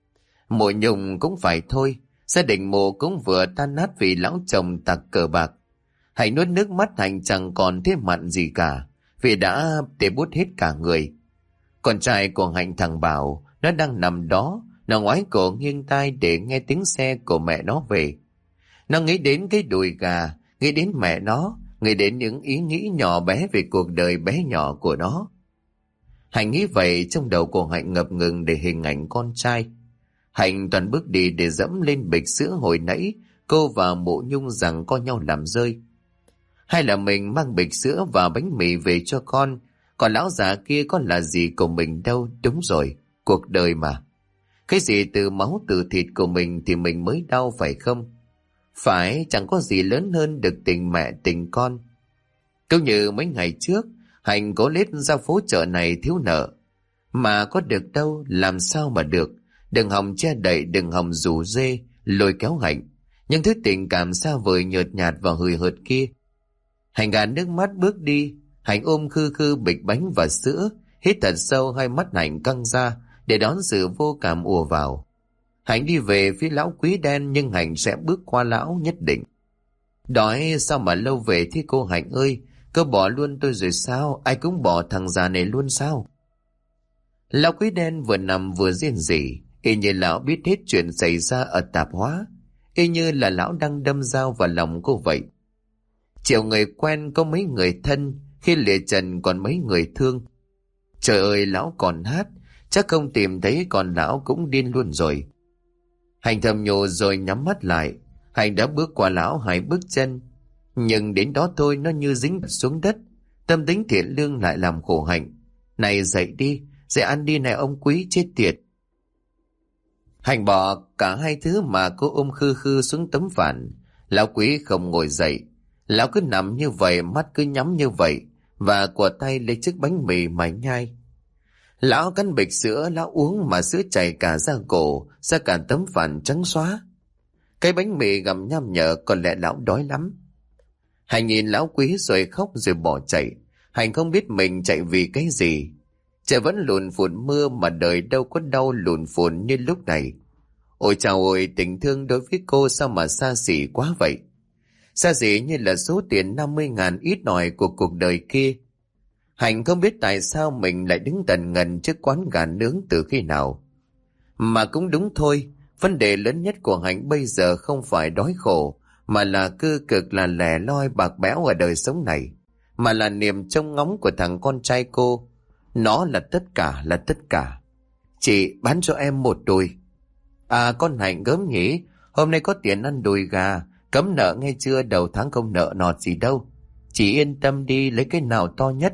Mộ Nhung cũng phải thôi, gia đình Mộ cũng vừa tan nát vì lão chồng tặc cờ bạc. Hạnh nuốt nước mắt, Hạnh chẳng còn thế mặn gì cả, vì đã tê bút hết cả người. Con trai của Hạnh, thằng Bảo, nó đang nằm đó, nó ngoái cổ nghiêng tai để nghe tiếng xe của mẹ nó về. Nó nghĩ đến cái đùi gà, nghĩ đến mẹ nó, nghĩ đến những ý nghĩ nhỏ bé về cuộc đời bé nhỏ của nó. Hạnh nghĩ vậy, trong đầu của Hạnh ngập ngừng để hình ảnh con trai. Hạnh toàn bước đi để dẫm lên bịch sữa hồi nãy cô và Mộ Nhung rằng co nhau làm rơi. Hay là mình mang bịch sữa và bánh mì về cho con, còn lão già kia có là gì của mình đâu. Đúng rồi, cuộc đời mà. Cái gì từ máu từ thịt của mình thì mình mới đau, phải không? Phải, chẳng có gì lớn hơn được tình mẹ tình con. Cũng như mấy ngày trước, Hạnh cố lết ra phố chợ này thiếu nợ. Mà có được đâu, làm sao mà được. Đừng hòng che đậy, đừng hòng rủ rê, lôi kéo Hạnh. Nhưng thứ tình cảm xa vời nhợt nhạt và hời hợt kia. Hạnh gạt nước mắt bước đi. Hạnh ôm khư khư bịch bánh và sữa, hít thật sâu, hai mắt Hạnh căng ra để đón sự vô cảm ùa vào. Hạnh đi về phía lão quý đen, nhưng Hạnh sẽ bước qua lão nhất định. Đói sao mà lâu về thế cô Hạnh ơi? Cô bỏ luôn tôi rồi sao? Ai cũng bỏ thằng già này luôn sao? Lão quý đen vừa nằm vừa rên rỉ, y như lão biết hết chuyện xảy ra ở tạp hóa, y như là lão đang đâm dao vào lòng cô vậy. Chiều người quen có mấy người thân, khi lìa trần còn mấy người thương. Trời ơi, lão còn hát, chắc không tìm thấy còn lão cũng điên luôn rồi. Hạnh thầm nhủ rồi nhắm mắt lại. Hạnh đã bước qua lão 2 bước chân, nhưng đến đó thôi nó như dính xuống đất. Tâm tính thiện lương lại làm khổ Hạnh. Này dậy đi, dậy ăn đi này ông quý chết tiệt. Hạnh bỏ cả 2 thứ mà cô ôm khư khư xuống tấm phản. Lão quý không ngồi dậy, lão cứ nằm như vậy, mắt cứ nhắm như vậy, và của tay lấy chiếc bánh mì mà nhai. Lão cắn bịch sữa, lão uống mà sữa chảy cả ra cổ, ra cả tấm phản trắng xóa. Cái bánh mì gặm nham nhở, có lẽ lão đói lắm. Hạnh nhìn lão quý rồi khóc rồi bỏ chạy. Hạnh không biết mình chạy vì cái gì. Trời vẫn lùn phùn mưa mà đời đâu có đau lùn phùn như lúc này. Ôi chào ôi, tình thương đối với cô sao mà xa xỉ quá vậy. Xa xỉ như là số tiền 50.000 ít ỏi của cuộc đời kia. Hạnh không biết tại sao mình lại đứng tần ngần trước quán gà nướng từ khi nào. Mà cũng đúng thôi, vấn đề lớn nhất của Hạnh bây giờ không phải đói khổ, mà là cơ cực, là lẻ loi bạc bẽo ở đời sống này, mà là niềm trông ngóng của thằng con trai cô. Nó là tất cả, là tất cả. Chị bán cho em 1 đùi. À, con Hạnh gớm nhỉ, hôm nay có tiền ăn đùi gà, cấm nợ nghe chưa, đầu tháng không nợ nọt gì đâu. Chị yên tâm đi, lấy cái nào to nhất.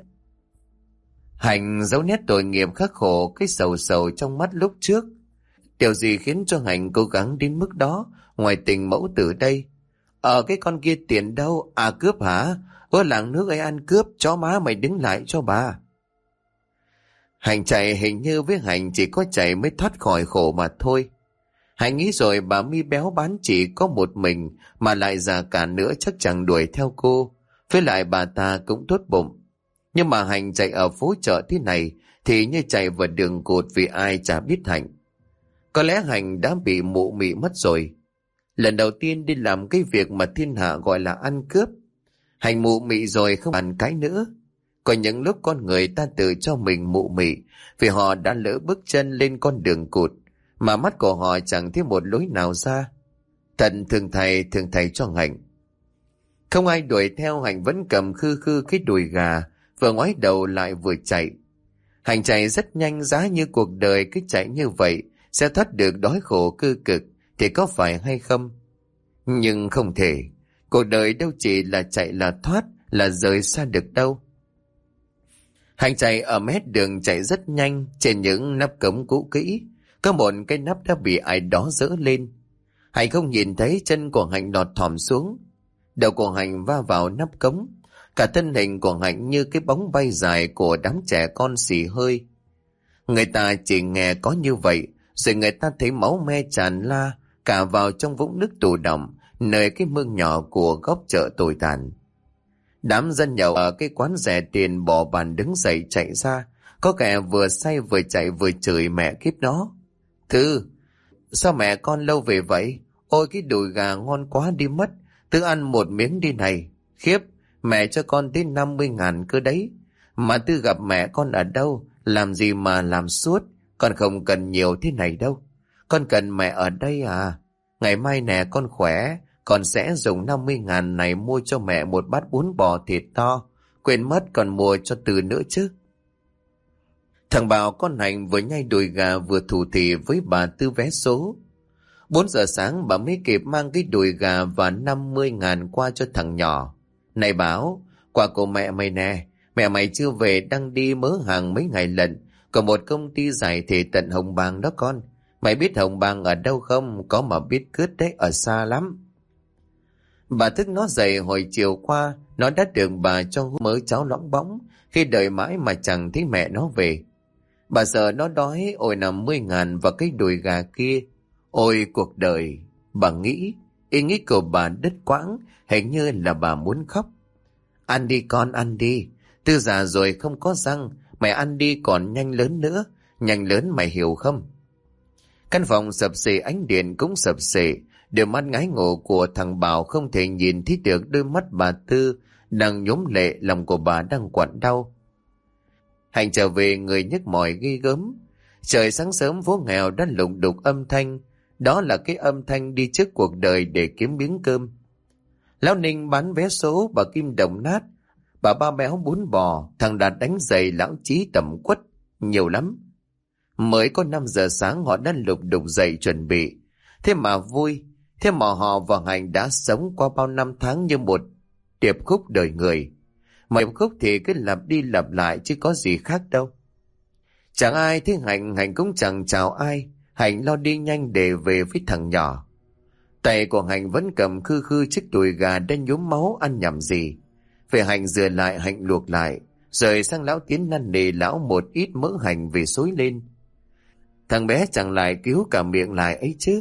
Hạnh giấu nét tội nghiệp khắc khổ, cái sầu sầu trong mắt lúc trước. Điều gì khiến cho Hạnh cố gắng đến mức đó, ngoài tình mẫu tử đây? Cái con kia tiền đâu? À, cướp hả? Ở làng nước ấy ăn cướp, chó má mày đứng lại cho bà. Hạnh chạy, hình như với Hạnh chỉ có chạy mới thoát khỏi khổ mà thôi. Hạnh nghĩ rồi bà mi béo bán chỉ có một mình mà lại già cả nữa chắc chẳng đuổi theo cô. Với lại bà ta cũng tốt bụng. Nhưng mà Hạnh chạy ở phố chợ thế này thì như chạy vào đường cụt, vì ai chả biết Hạnh. Có lẽ Hành đã bị mụ mị mất rồi. Lần đầu tiên đi làm cái việc mà thiên hạ gọi là ăn cướp, Hành mụ mị rồi không bàn cái nữa. Có những lúc con người ta tự cho mình mụ mị vì họ đã lỡ bước chân lên con đường cụt, mà mắt của họ chẳng thấy một lối nào ra. Thần thường thầy cho Hành. Không ai đuổi theo, Hành vẫn cầm khư khư cái đùi gà, vừa ngoái đầu lại vừa chạy. Hành chạy rất nhanh, giá như cuộc đời cứ chạy như vậy sẽ thoát được đói khổ cơ cực thì có phải hay không? Nhưng không thể, cuộc đời đâu chỉ là chạy là thoát, là rời xa được đâu. Hành chạy ở mét đường chạy rất nhanh, trên những nắp cống cũ kỹ, có một cái nắp đã bị ai đó dỡ lên. Hành không nhìn thấy chân của Hành lọt thỏm xuống, đầu của Hành va vào nắp cống, cả thân hình của Hành như cái bóng bay dài của đám trẻ con xì hơi. Người ta chỉ nghe có như vậy, rồi người ta thấy máu me tràn la cả vào trong vũng nước tù đọng, nơi cái mương nhỏ của góc chợ tồi tàn. Đám dân nhậu ở cái quán rẻ tiền bỏ bàn đứng dậy chạy ra, có kẻ vừa say vừa chạy vừa chửi mẹ kiếp nó. Thư, sao mẹ con lâu về vậy? Ôi cái đùi gà ngon quá đi mất, Tư ăn một miếng đi này. Khiếp, mẹ cho con tới 50.000 cơ đấy. Mà Tư gặp mẹ con ở đâu, làm gì mà làm suốt, con không cần nhiều thế này đâu. Con cần mẹ ở đây à? Ngày mai nè con khỏe, con sẽ dùng 50.000 này mua cho mẹ một bát bún bò thịt to. Quên mất còn mua cho Tư nữa chứ. Thằng Bảo con Hành vừa nhai đùi gà vừa thủ thỉ với bà Tư vé số. 4 giờ sáng bà mới kịp mang cái đùi gà và 50.000 qua cho thằng nhỏ. Này Bảo, quà của mẹ mày nè, mẹ mày chưa về đang đi mớ hàng mấy ngày lận, có một công ty giải thể tận Hồng Bàng đó con. Mày biết Hồng Bàng ở đâu không? Có mà biết cướp đấy, ở xa lắm. Bà thức nó dậy hồi chiều qua, nó đã được bà cho mớ cháo loãng bóng, khi đợi mãi mà chẳng thấy mẹ nó về. Bà sợ nó đói, ôi 50.000 và cái đùi gà kia. Ôi cuộc đời, bà nghĩ, ý nghĩ của bà đứt quãng, hình như là bà muốn khóc. Ăn đi con, ăn đi. Tư già rồi không có răng, mày ăn đi còn nhanh lớn nữa, nhanh lớn mày hiểu không? Căn phòng sập xệ, ánh điện cũng sập xệ, đôi mắt ngái ngộ của thằng Bảo không thể nhìn thấy được đôi mắt bà Tư đang nhốm lệ, lòng của bà đang quặn đau. Hành trở về người nhức mỏi ghê gớm. Trời sáng sớm phố nghèo đã lùng đục âm thanh, đó là cái âm thanh đi trước cuộc đời để kiếm miếng cơm. Lão Ninh bán vé số, bà Kim đồng nát, bà Ba béo bún bò, thằng Đạt đánh giày, lão Chí tẩm quất, nhiều lắm. Mới có 5 giờ sáng họ đã lục đục dậy chuẩn bị. Thế mà vui, thế mà họ và Hành đã sống qua bao năm tháng như một điệp khúc đời người. Mà điệp khúc thì cứ lặp đi lặp lại chứ có gì khác đâu. Chẳng ai thấy Hành cũng chẳng chào ai. Hành lo đi nhanh để về với thằng nhỏ. Tay của Hành vẫn cầm khư khư chiếc đùi gà đã nhuốm máu, ăn nhầm gì. Về Hành rửa lại, Hành luộc lại, rồi sang lão Tiến năn nỉ lão một ít mỡ hành về xối lên. Thằng bé chẳng lại cứu cả miệng lại ấy chứ.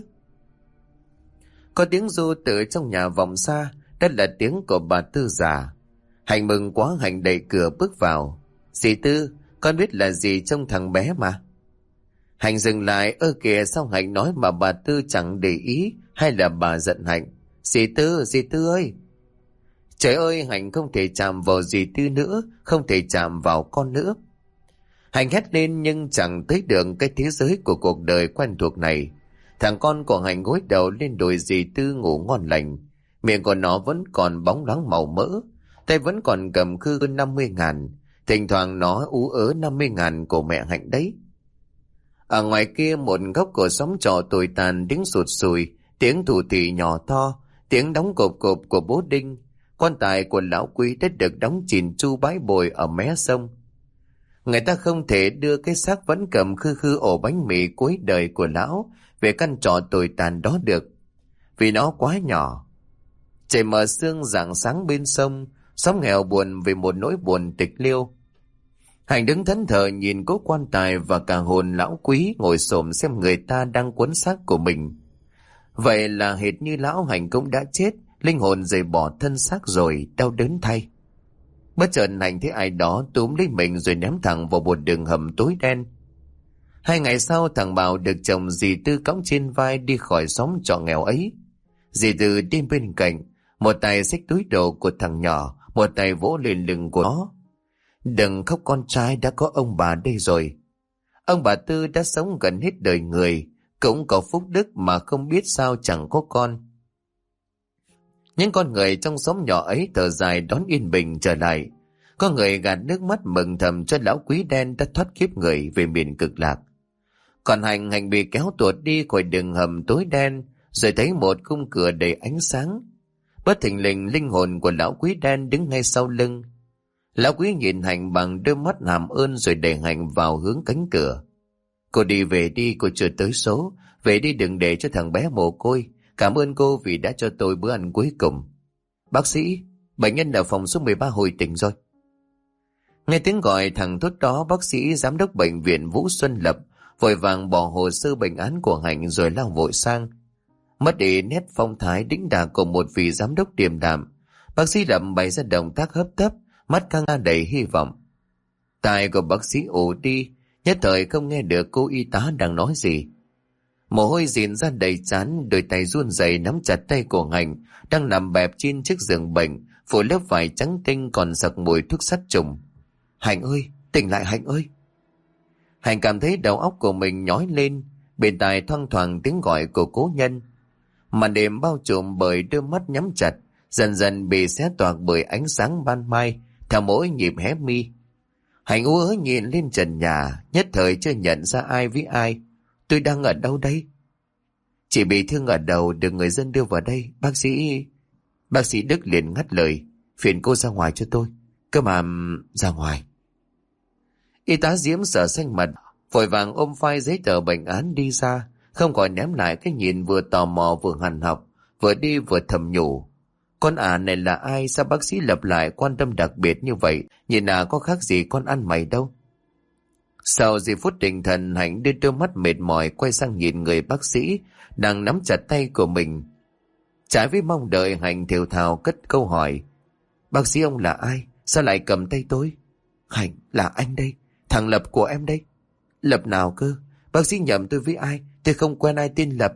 Có tiếng ru từ trong nhà vọng xa, đó là tiếng của bà Tư già. Hành mừng quá, Hành đẩy cửa bước vào. Dì Tư, con biết là gì trong thằng bé mà. Hành dừng lại, ơ kìa, sao Hành nói mà bà Tư chẳng để ý, hay là bà giận Hành? Dì Tư ơi! Trời ơi, Hành không thể chạm vào dì Tư nữa, không thể chạm vào con nữa. Hành hét lên nhưng chẳng tới được cái thế giới của cuộc đời quen thuộc này. Thằng con của Hành gối đầu lên đùi dì Tư ngủ ngon lành, miệng của nó vẫn còn bóng loáng màu mỡ, tay vẫn còn cầm khư 50.000, thỉnh thoảng nó ú ớ 50.000 của mẹ Hạnh đấy. Ở ngoài kia một góc của xóm trọ tồi tàn, tiếng sụt sùi, tiếng thủ thỉ nhỏ to, tiếng đóng cộp cộp của bố Đinh. Quan tài của lão Quý đã được đóng chìm chu bãi bồi ở mé sông. Người ta không thể đưa cái xác vẫn cầm khư khư ổ bánh mì cuối đời của lão về căn trọ tồi tàn đó được, vì nó quá nhỏ. Trời mờ sương rạng sáng bên sông, xóm nghèo buồn vì một nỗi buồn tịch liêu. Hành đứng thẫn thờ nhìn cố quan tài và cả hồn lão Quý ngồi xổm xem người ta đang quấn xác của mình. Vậy là hệt như lão Hành cũng đã chết, linh hồn rời bỏ thân xác rồi, đau đớn thay. Bất chợt Hành thấy ai đó túm lấy mình rồi ném thẳng vào một đường hầm tối đen. 2 ngày sau thằng Bảo được chồng dì Tư cõng trên vai đi khỏi xóm trọ nghèo ấy. Dì Tư đi bên cạnh, một tay xách túi đồ của thằng nhỏ, một tay vỗ lên lưng của nó. Đừng khóc con trai, đã có ông bà đây rồi. Ông bà Tư đã sống gần hết đời người, cũng có phúc đức mà không biết sao chẳng có con. Những con người trong xóm nhỏ ấy thở dài đón yên bình trở lại. Có người gạt nước mắt mừng thầm cho lão Quý Đen đã thoát kiếp người về miền cực lạc. Còn Hành bị kéo tuột đi khỏi đường hầm tối đen, rồi thấy một khung cửa đầy ánh sáng. Bất thình lình linh hồn của lão Quý Đen đứng ngay sau lưng. Lão Quý nhìn Hành bằng đôi mắt hàm ơn rồi đẩy Hành vào hướng cánh cửa. Cô đi về đi, cô chưa tới số. Về đi, đừng để cho thằng bé mồ côi. Cảm ơn cô vì đã cho tôi bữa ăn cuối cùng. Bác sĩ, bệnh nhân ở phòng số 13 hồi tỉnh rồi. Nghe tiếng gọi thằng thốt đó, bác sĩ giám đốc bệnh viện Vũ Xuân Lập vội vàng bỏ hồ sơ bệnh án của Hành rồi lao vội sang. Mất đi nét phong thái đĩnh đạc của một vị giám đốc điềm đạm, bác sĩ Lập bày ra động tác hấp tấp, mắt căng ra đầy hy vọng. Tai của bác sĩ ù đi, nhất thời không nghe được cô y tá đang nói gì. Mồ hôi dịn ra đầy trán, đôi tay run rẩy nắm chặt tay của Hành đang nằm bẹp trên chiếc giường bệnh phủ lớp vải trắng tinh còn sặc mùi thuốc sát trùng. Hành ơi, tỉnh lại Hành ơi! Hành cảm thấy đầu óc của mình nhói lên, bên tai thoang thoảng tiếng gọi của cố nhân. Màn đêm bao trùm bởi đôi mắt nhắm chặt, dần dần bị xé toạc bởi ánh sáng ban mai theo mỗi nhịp hé mi. Hành ú ớ nhìn lên trần nhà, nhất thời chưa nhận ra ai với ai. Tôi đang ở đâu đây? Chỉ bị thương ở đầu, được người dân đưa vào đây. Bác sĩ Đức liền ngắt lời. Phiền cô ra ngoài cho tôi. Cơ mà ra ngoài. Y tá Diễm sợ xanh mặt, vội vàng ôm file giấy tờ bệnh án đi ra, không khỏi ném lại cái nhìn vừa tò mò vừa hằn học, vừa đi vừa thầm nhủ. Con này là ai? Sao bác sĩ Lập lại quan tâm đặc biệt như vậy? Nhìn có khác gì con ăn mày đâu. Sau giây phút định thần, Hạnh đưa đôi mắt mệt mỏi quay sang nhìn người bác sĩ đang nắm chặt tay của mình. Trái với mong đợi, Hạnh thều thào cất câu hỏi. Bác sĩ ông là ai? Sao lại cầm tay tôi? Hạnh, là anh đây, thằng Lập của em đây. Lập nào cơ? Bác sĩ nhầm tôi với ai? Tôi không quen ai tên Lập.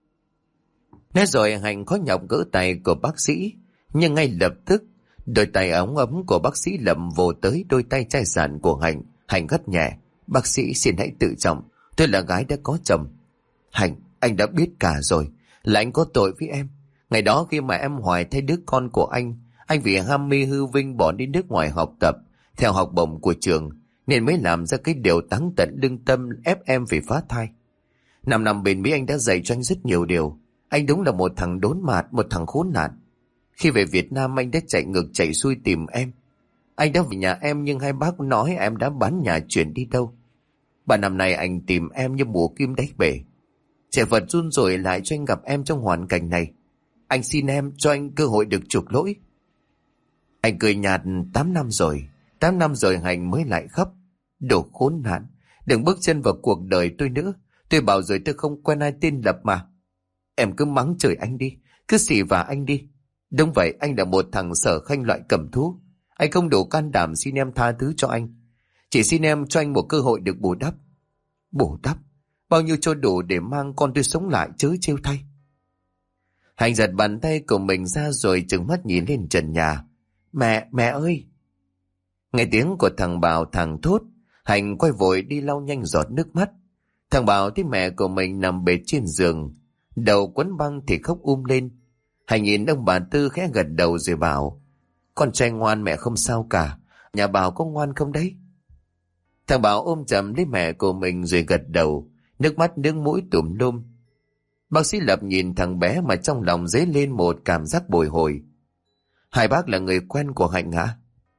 Nói rồi Hạnh khó nhọc gỡ tay của bác sĩ, nhưng ngay lập tức đôi tay ống ấm của bác sĩ Lập vồ tới đôi tay chai sạn của Hạnh. Hạnh gắt nhẹ. Bác sĩ xin hãy tự trọng, tôi là gái đã có chồng. Hạnh, anh đã biết cả rồi, là anh có tội với em. Ngày đó khi mà em hoài thấy đứa con của anh vì ham mê hư vinh bỏ đi nước ngoài học tập theo học bổng của trường, nên mới làm ra cái điều táng tận lương tâm ép em phải phá thai. 5 năm bên Mỹ anh đã dạy cho anh rất nhiều điều. Anh đúng là một thằng đốn mạt, một thằng khốn nạn. Khi về Việt Nam anh đã chạy ngược chạy xuôi tìm em. Anh đã về nhà em nhưng hai bác nói em đã bán nhà chuyển đi đâu. 3 năm nay anh tìm em như mùa kim đáy bể. Trẻ vật run rủi lại cho anh gặp em trong hoàn cảnh này. Anh xin em cho anh cơ hội được chuộc lỗi. Anh cười nhạt. 8 năm rồi, 8 năm rồi Hạnh mới lại khóc. Đồ khốn nạn, đừng bước chân vào cuộc đời tôi nữa. Tôi bảo rồi tôi không quen ai tên Lập mà. Em cứ mắng chửi anh đi, cứ xỉ vả anh đi. Đúng vậy, anh là một thằng sở khanh loại cầm thú. Anh không đủ can đảm xin em tha thứ cho anh. Chỉ xin em cho anh một cơ hội được bù đắp. Bù đắp? Bao nhiêu cho đủ để mang con tôi sống lại chớ trêu thay. Hạnh giật bàn tay của mình ra rồi trừng mắt nhìn lên trần nhà. Mẹ ơi! Nghe tiếng của thằng Bảo thằng thốt, Hạnh quay vội đi lau nhanh giọt nước mắt. Thằng Bảo thấy mẹ của mình nằm bệt trên giường, đầu quấn băng thì khóc lên. Hạnh nhìn ông bà Tư khẽ gật đầu rồi bảo. Con trai ngoan, mẹ không sao cả. Nhà Bảo có ngoan không đấy? Thằng Bảo ôm chầm lấy mẹ của mình rồi gật đầu, nước mắt nước mũi tùm lum. Bác sĩ Lập nhìn thằng bé mà trong lòng dấy lên một cảm giác bồi hồi. Hai bác là người quen của Hạnh hả?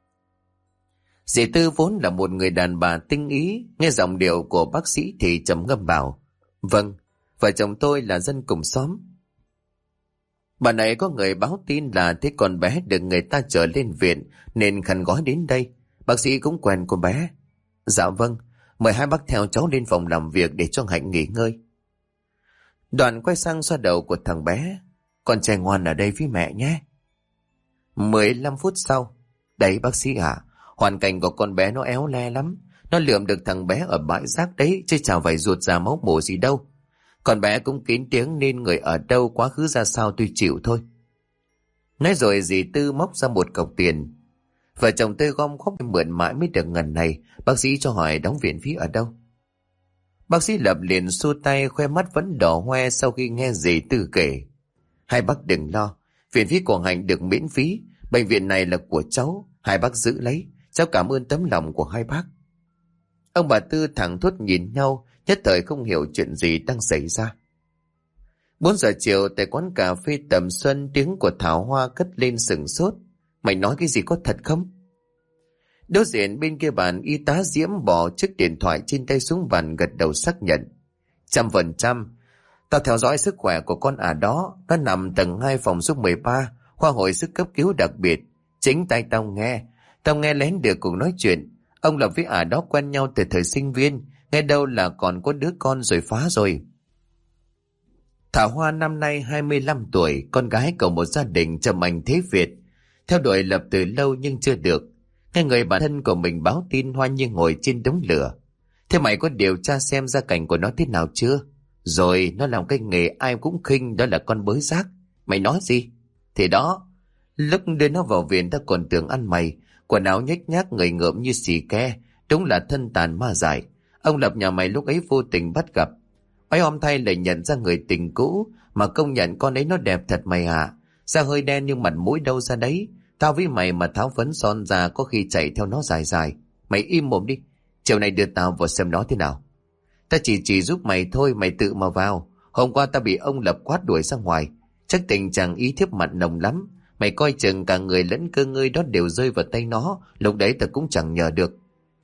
Dì Tư vốn là một người đàn bà tinh ý, nghe giọng điệu của bác sĩ thì trầm ngâm bảo. Vâng, vợ chồng tôi là dân cùng xóm. Bà này có người báo tin là thấy con bé được người ta chở lên viện nên khăn gói đến đây. Bác sĩ cũng quen cô bé. Dạ vâng, mời hai bác theo cháu lên phòng làm việc để cho Hạnh nghỉ ngơi. Đoàn quay sang xoa đầu của thằng bé. Con trai ngoan ở đây với mẹ nhé. 15 phút sau. Đấy bác sĩ ạ, hoàn cảnh của con bé nó éo le lắm. Nó lượm được thằng bé ở bãi rác đấy, chứ chả phải ruột già máu mủ gì đâu. Còn bé cũng kín tiếng nên người ở đâu quá khứ ra sao tôi chịu thôi. Nói rồi dì Tư móc ra một cọc tiền. Vợ chồng tôi gom góp mượn mãi mới được ngần này. Bác sĩ cho hỏi đóng viện phí ở đâu. Bác sĩ Lập liền xua tay, khoe mắt vẫn đỏ hoe sau khi nghe dì Tư kể. Hai bác đừng lo, viện phí của Hạnh được miễn phí. Bệnh viện này là của cháu, hai bác giữ lấy. Cháu cảm ơn tấm lòng của hai bác. Ông bà Tư thẳng thốt nhìn nhau, nhất thời không hiểu chuyện gì đang xảy ra. 4 giờ chiều tại quán cà phê Tầm Xuân, tiếng của Thảo Hoa cất lên sừng sốt. Mày nói cái gì, có thật không? Đối diện bên kia bàn, y tá Diễm bỏ chiếc điện thoại trên tay xuống bàn, gật đầu xác nhận. 100%. Tao theo dõi sức khỏe của con đó. Nó nằm tầng 2 phòng số 13, khoa hồi sức cấp cứu đặc biệt. Chính tay tao nghe lén được cuộc nói chuyện. Ông Lập với đó quen nhau từ thời sinh viên, nghe đâu là còn có đứa con rồi phá rồi. Thảo Hoa năm nay 25 tuổi, con gái của một gia đình trầm anh thế Việt. Theo đuổi Lập từ lâu nhưng chưa được. Nghe người bạn thân của mình báo tin Hoa như ngồi trên đống lửa. Thế mày có điều tra xem gia cảnh của nó thế nào chưa? Rồi nó làm cái nghề ai cũng khinh, đó là con bới rác. Mày nói gì? Thì đó, lúc đưa nó vào viện ta còn tưởng ăn mày. Quần áo nhếch nhác, người ngợm như xì ke, đúng là thân tàn ma dại. Ông Lập nhà mày lúc ấy vô tình bắt gặp. Ấy om thay lại nhận ra người tình cũ, mà công nhận con ấy nó đẹp thật mày ạ. Da hơi đen nhưng mặt mũi đâu ra đấy. Tao với mày mà tháo phấn son ra có khi chạy theo nó dài dài. Mày im mồm đi, chiều nay đưa tao vào xem nó thế nào. Ta chỉ giúp mày thôi, mày tự mà vào. Hôm qua ta bị ông Lập quát đuổi ra ngoài. Chắc tình trạng ý thiếp mặn nồng lắm. Mày coi chừng cả người lẫn cơ ngơi đó đều rơi vào tay nó. Lúc đấy ta cũng chẳng nhờ được.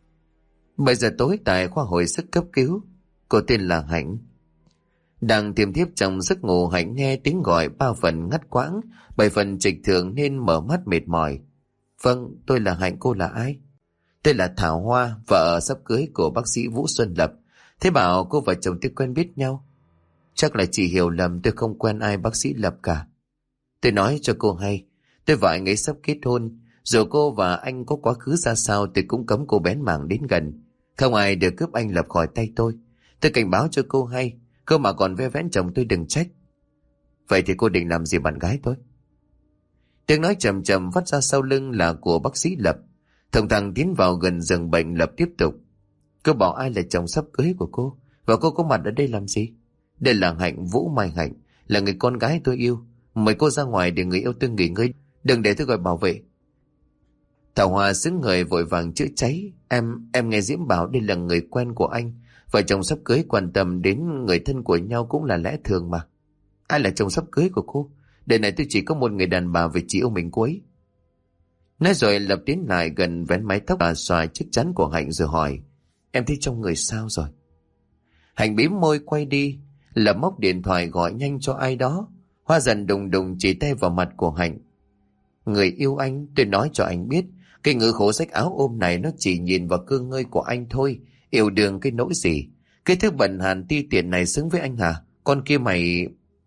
7 giờ tối tại khoa hồi sức cấp cứu. Cô tên là Hạnh. Đang tiêm thiếp trong giấc ngủ, Hạnh nghe tiếng gọi 3 phần ngắt quãng, 7 phần trịch thượng nên mở mắt mệt mỏi. Vâng, tôi là Hạnh, cô là ai? Tôi là Thảo Hoa, vợ sắp cưới của bác sĩ Vũ Xuân Lập. Thế bảo cô và chồng tôi quen biết nhau. Chắc là chị hiểu lầm, tôi không quen ai bác sĩ Lập cả. Tôi nói cho cô hay, tôi và anh ấy sắp kết hôn. Dù cô và anh có quá khứ ra sao tôi cũng cấm cô bén mảng đến gần. Không ai được cướp anh Lập khỏi tay tôi. Tôi cảnh báo cho cô hay, cô mà còn ve vén chồng tôi đừng trách. Vậy thì cô định làm gì bạn gái tôi? Tiếng nói trầm trầm phát ra sau lưng là của bác sĩ Lập. Thằng thằng tiến vào gần giường bệnh. Lập tiếp tục. Cô bảo ai là chồng sắp cưới của cô? Và cô có mặt ở đây làm gì? Đây là Hạnh, Vũ Mai Hạnh, là người con gái tôi yêu. Mời cô ra ngoài để người yêu tôi nghỉ ngơi, đừng để tôi gọi bảo vệ. Thảo Hoa xứng người vội vàng chữa cháy. Em nghe Diễm bảo đây là người quen của anh. Vợ chồng sắp cưới quan tâm đến người thân của nhau cũng là lẽ thường mà. Ai là chồng sắp cưới của cô? Đời này tôi chỉ có một người đàn bà về chị yêu mình cô ấy. Nói rồi Lập tiến lại gần vén mái tóc và xòa chiếc chắn của Hạnh rồi hỏi. Em thấy trong người sao rồi? Hạnh bĩm môi quay đi. Lập móc điện thoại gọi nhanh cho ai đó. Hoa dần đùng đùng chỉ tay vào mặt của Hạnh. Người yêu anh, tôi nói cho anh biết, cái ngữ khổ rách áo ôm này nó chỉ nhìn vào cơ ngơi của anh thôi. Yêu đương cái nỗi gì? Cái thứ bần hàn ti tiện này xứng với anh hả? Con kia mày...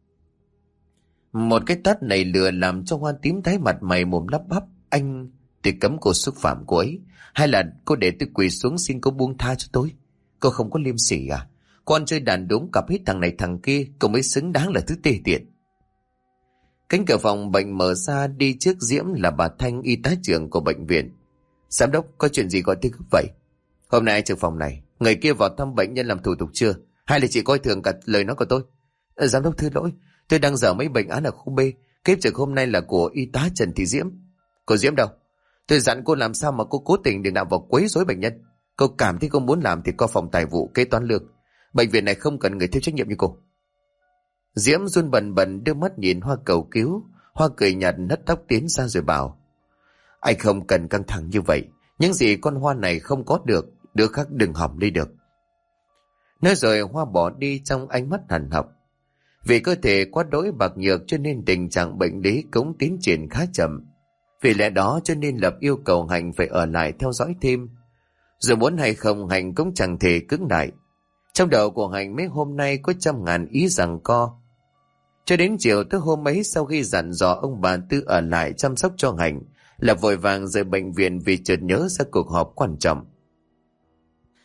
Một cái tát này lừa làm cho Hoa tím tái mặt mày mồm lắp bắp. Anh... Tôi cấm cô xúc phạm cô ấy. Hay là cô để tôi quỳ xuống xin cô buông tha cho tôi? Cô không có liêm sỉ à? Con chơi đàn đúng cặp hết thằng này thằng kia, cô mới xứng đáng là thứ tê tiện. Cánh cửa phòng bệnh mở ra, đi trước Diễm là bà Thanh, y tá trưởng của bệnh viện. Giám đốc, có chuyện gì gọi tôi gấp vậy? Hôm nay trực phòng này, người kia vào thăm bệnh nhân làm thủ tục chưa? Hay là chị coi thường cả lời nói của tôi? Giám đốc thứ lỗi, tôi đang dở mấy bệnh án ở khu B. Kiếp trực hôm nay là của y tá Trần Thị Diễm. Cô Diễm đâu? Tôi dặn cô làm sao mà cô cố tình để nào vào quấy rối bệnh nhân. Cô cảm thấy cô muốn làm thì có phòng tài vụ kế toán lương. Bệnh viện này không cần người thiếu trách nhiệm như cô. Diễm run bần bần đưa mắt nhìn Hoa cầu cứu. Hoa cười nhạt nất tóc tiến ra rồi bảo. Anh không cần căng thẳng như vậy. Những gì con Hoa này không có được, đứa khác đừng hỏng đi được. Nói rồi Hoa bỏ đi trong ánh mắt hằn học. Vì cơ thể quá đỗi bạc nhược cho nên tình trạng bệnh lý cũng tiến triển khá chậm. Vì lẽ đó cho nên Lập yêu cầu Hạnh phải ở lại theo dõi thêm. Dù muốn hay không Hạnh cũng chẳng thể cứng lại. Trong đầu của Hạnh mấy hôm nay có trăm ngàn ý giằng co. Cho đến chiều tới hôm ấy, sau khi dặn dò ông bà Tư ở lại chăm sóc cho Hạnh, Lập vội vàng rời bệnh viện vì chợt nhớ ra cuộc họp quan trọng.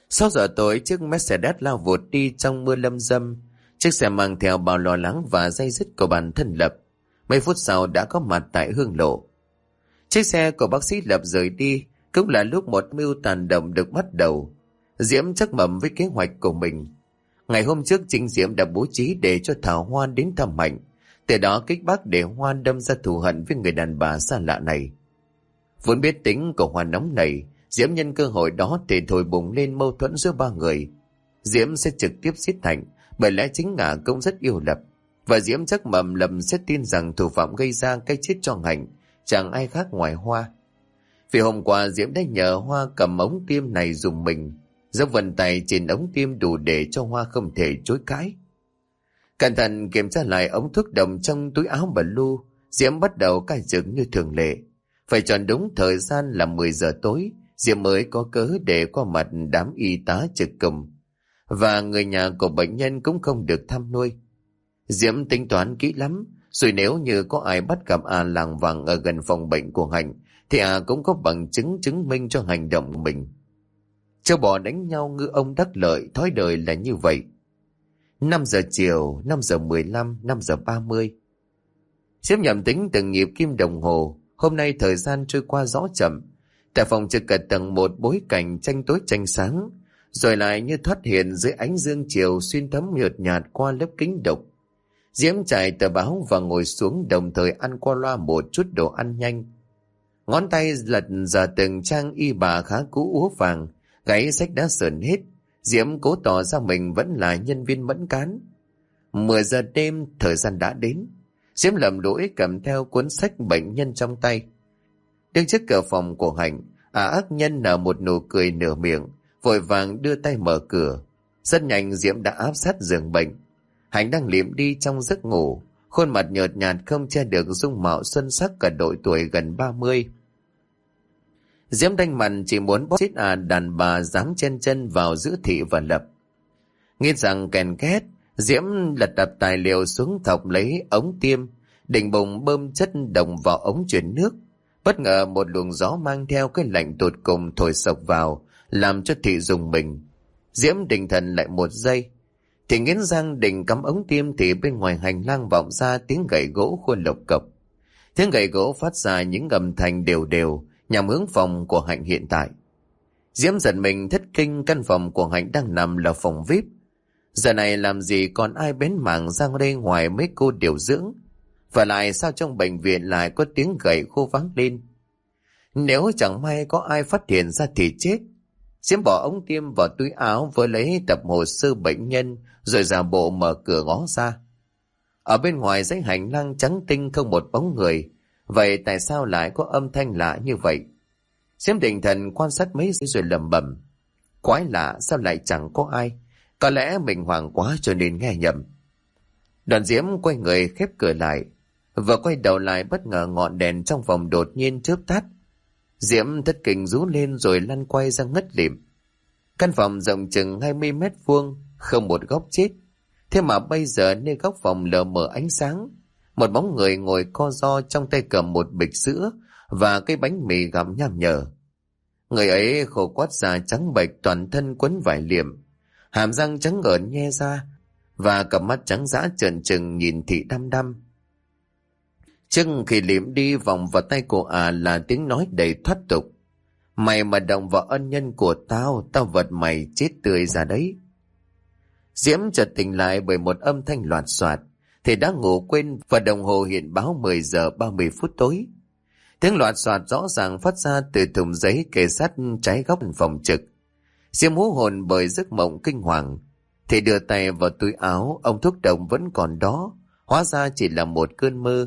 6 giờ tối, chiếc Mercedes lao vụt đi trong mưa lâm râm. Chiếc xe mang theo bao lo lắng và day dứt của bản thân Lập. Mấy phút sau đã có mặt tại hương lộ. Chiếc xe của bác sĩ Lập rời đi, cũng là lúc một mưu tàn động được bắt đầu. Diễm chắc mẩm với kế hoạch của mình. Ngày hôm trước chính Diễm đã bố trí để cho Thảo Hoa đến thăm Hạnh, từ đó kích bác để Hoa đâm ra thù hận với người đàn bà xa lạ này. Vốn biết tính của Hoa nóng này, Diễm nhân cơ hội đó để thổi bùng lên mâu thuẫn giữa ba người. Diễm sẽ trực tiếp giết Hạnh, bởi lẽ chính Ngạ cũng rất yêu Lập, và Diễm chắc mẩm Lập sẽ tin rằng thủ phạm gây ra cái chết cho Hạnh chẳng ai khác ngoài Hoa. Vì hôm qua Diễm đã nhờ Hoa cầm ống tiêm này dùng mình, dấu vân tay trên ống tiêm đủ để cho Hoa không thể chối cãi. Cẩn thận kiểm tra lại ống thuốc đồng trong túi áo blue, Diễm bắt đầu cai dựng như thường lệ. Phải chọn đúng thời gian là 10 giờ tối, Diễm mới có cớ để qua mặt đám y tá trực cùng, và người nhà của bệnh nhân cũng không được thăm nuôi. Diễm tính toán kỹ lắm, rồi nếu như có ai bắt gặp làng vàng ở gần phòng bệnh của Hạnh, thì cũng có bằng chứng chứng minh cho hành động của mình. Châu bò đánh nhau ngư ông đắc lợi, thói đời là như vậy. 5 giờ chiều, 5 giờ 15, 5 giờ 30. Diễm nhầm tính từng nhịp kim đồng hồ. Hôm nay thời gian trôi qua rõ chậm. Tại phòng trực ở tầng 1 bối cảnh tranh tối tranh sáng, rồi lại như thoát hiện dưới ánh dương chiều xuyên thấm nhợt nhạt qua lớp kính độc. Diễm trải tờ báo và ngồi xuống, đồng thời ăn qua loa một chút đồ ăn nhanh. Ngón tay lật giờ từng trang y bà khá cũ úa vàng, gáy sách đã sờn hết. Diễm cố tỏ ra mình vẫn là nhân viên mẫn cán. 10 giờ đêm, thời gian đã đến. Diễm lầm lũi cầm theo cuốn sách bệnh nhân trong tay. Đứng trước cửa phòng của Hạnh, ác nhân nở một nụ cười nửa miệng, vội vàng đưa tay mở cửa. Rất nhanh Diễm đã áp sát giường bệnh. Hạnh đang liệm đi trong giấc ngủ, khuôn mặt nhợt nhạt không che được dung mạo xuân sắc cả độ tuổi gần 30. Diễm đanh mặt chỉ muốn bóp chết đàn bà dám chen chân vào giữa Thị và Lập. Nghe rằng kèn két, Diễm lật đập tài liệu xuống thọc lấy ống tiêm, định bụng bơm chất đồng vào ống truyền nước. Bất ngờ một luồng gió mang theo cái lạnh tột cùng thổi sộc vào, làm cho Thị rùng mình. Diễm định thần lại một giây. Thì nghiến răng định cắm ống tiêm thì bên ngoài hành lang vọng ra tiếng gậy gỗ khuôn lộc cộc. Tiếng gậy gỗ phát ra những âm thanh đều đều nhằm hướng phòng của Hạnh hiện tại. Diễm giật mình thất kinh, căn phòng của Hạnh đang nằm là phòng VIP. Giờ này làm gì còn ai bén mảng ra đây ngoài mấy cô điều dưỡng. Và lại sao trong bệnh viện lại có tiếng gậy khô vang lên. Nếu chẳng may có ai phát hiện ra thì chết. Diễm bỏ ống tiêm vào túi áo với lấy tập hồ sơ bệnh nhân, rồi giả bộ mở cửa ngó ra. Ở bên ngoài dãy hành lang trắng tinh không một bóng người. Vậy tại sao lại có âm thanh lạ như vậy? Diễm định thần quan sát mấy giây rồi lẩm bẩm. Quái lạ, sao lại chẳng có ai? Có lẽ mình hoảng quá cho nên nghe nhầm. Đoàn Diễm quay người khép cửa lại. Vừa quay đầu lại bất ngờ ngọn đèn trong phòng đột nhiên chớp tắt. Diễm thất kinh rú lên rồi lăn quay ra ngất lịm. Căn phòng rộng chừng 20 mét vuông, không một góc chết. Thế mà bây giờ nơi góc phòng lờ mờ ánh sáng, một bóng người ngồi co ro, trong tay cầm một bịch sữa và cái bánh mì gặm nham nhở. Người ấy khô quắt da trắng bệch, toàn thân quấn vải liệm, hàm răng trắng ngợn nhe ra, và cặp mắt trắng dã trợn trừng nhìn Thị đăm đăm. Trước khi liệm đi, vòng vào tay cô là tiếng nói đầy thoát tục. Mày mà động vào ân nhân của tao, tao vật mày chết tươi ra đấy. Diễm chợt tỉnh lại bởi một âm thanh loạt soạt. Thì đã ngủ quên và đồng hồ hiện báo 10 giờ 30 phút tối. Tiếng loạt soạt rõ ràng phát ra từ thùng giấy kề sát trái góc phòng trực. Diễm hú hồn bởi giấc mộng kinh hoàng. Thì đưa tay vào túi áo, ông thuốc đồng vẫn còn đó, hóa ra chỉ là một cơn mơ.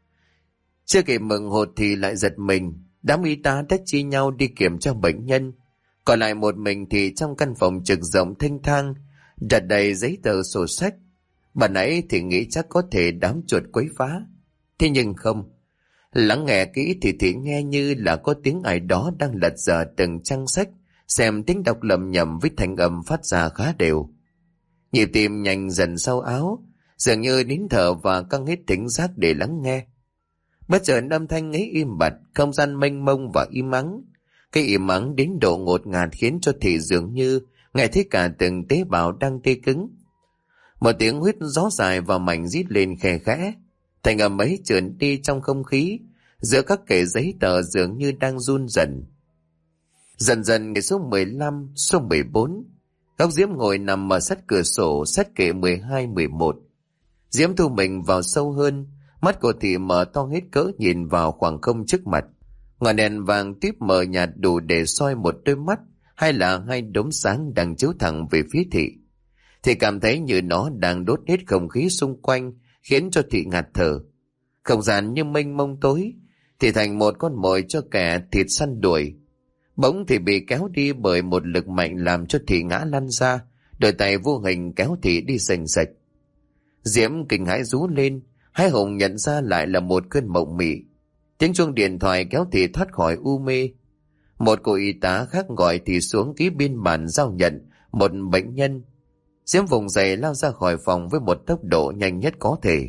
Chưa kịp mừng hột thì lại giật mình. Đám y tá đã chia nhau đi kiểm tra bệnh nhân. Còn lại một mình thì trong căn phòng trực rộng thênh thang, đặt đầy giấy tờ sổ sách. Bà nãy thì nghĩ chắc có thể đám chuột quấy phá. Thế nhưng không. Lắng nghe kỹ thì nghe như là có tiếng ai đó đang lật dở từng trang sách, xem tiếng đọc lầm nhầm với thanh âm phát ra khá đều. Nhịp tim nhanh dần sau áo, dường như nín thở và căng hết thính giác để lắng nghe. Bất chợt âm thanh ấy im bặt, không gian mênh mông và im ắng. Cái im ắng đến độ ngột ngạt khiến cho Thị dường như nghe thấy cả từng tế bào đang tê cứng. Một tiếng huýt gió dài và mảnh rít lên khe khẽ, thành âm ấy trườn đi trong không khí, giữa các kệ giấy tờ dường như đang run dần. Dần dần ngày số 15, số 14, góc Diễm ngồi nằm ở sát cửa sổ, sát kệ 12, 11. Diễm thu mình vào sâu hơn, mắt cô Thị mở to hết cỡ nhìn vào khoảng không trước mặt. Ngọn đèn vàng típ mờ nhạt đủ để soi một đôi mắt hay là hai đốm sáng đang chiếu thẳng về phía Thị. Thì cảm thấy như nó đang đốt hết không khí xung quanh, khiến cho Thị ngạt thở. Không gian như mênh mông tối, thì thành một con mồi cho kẻ thịt săn đuổi. Bỗng thì bị kéo đi bởi một lực mạnh làm cho Thị ngã lăn ra, đôi tay vô hình kéo Thị đi sành sạch. Diễm kinh hãi rú lên, hái hùng nhận ra lại là một cơn mộng mị. Tiếng chuông điện thoại kéo Thị thoát khỏi u mê. Một cô y tá khác gọi Thị xuống ký biên bản giao nhận một bệnh nhân. Diễm vùng dậy lao ra khỏi phòng với một tốc độ nhanh nhất có thể.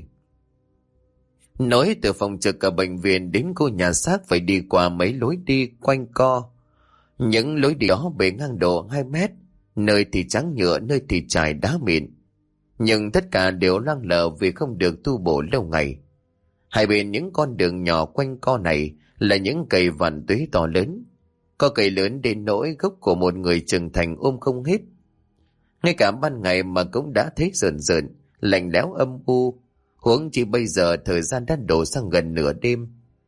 Nối từ phòng trực ở bệnh viện đến khu nhà xác phải đi qua mấy lối đi quanh co. Những lối đi đó bề ngang độ 2 mét, nơi thì trắng nhựa, nơi thì trải đá mịn. Nhưng tất cả đều loang lờ vì không được tu bổ lâu ngày. Hai bên những con đường nhỏ quanh co này là những cây vạn tuế to lớn. Có cây lớn đến nỗi gốc của một người trưởng thành ôm không hết. Ngay cả ban ngày mà cũng đã thấy rợn rợn, lạnh lẽo âm u, huống chỉ bây giờ thời gian đã đổ sang gần nửa đêm.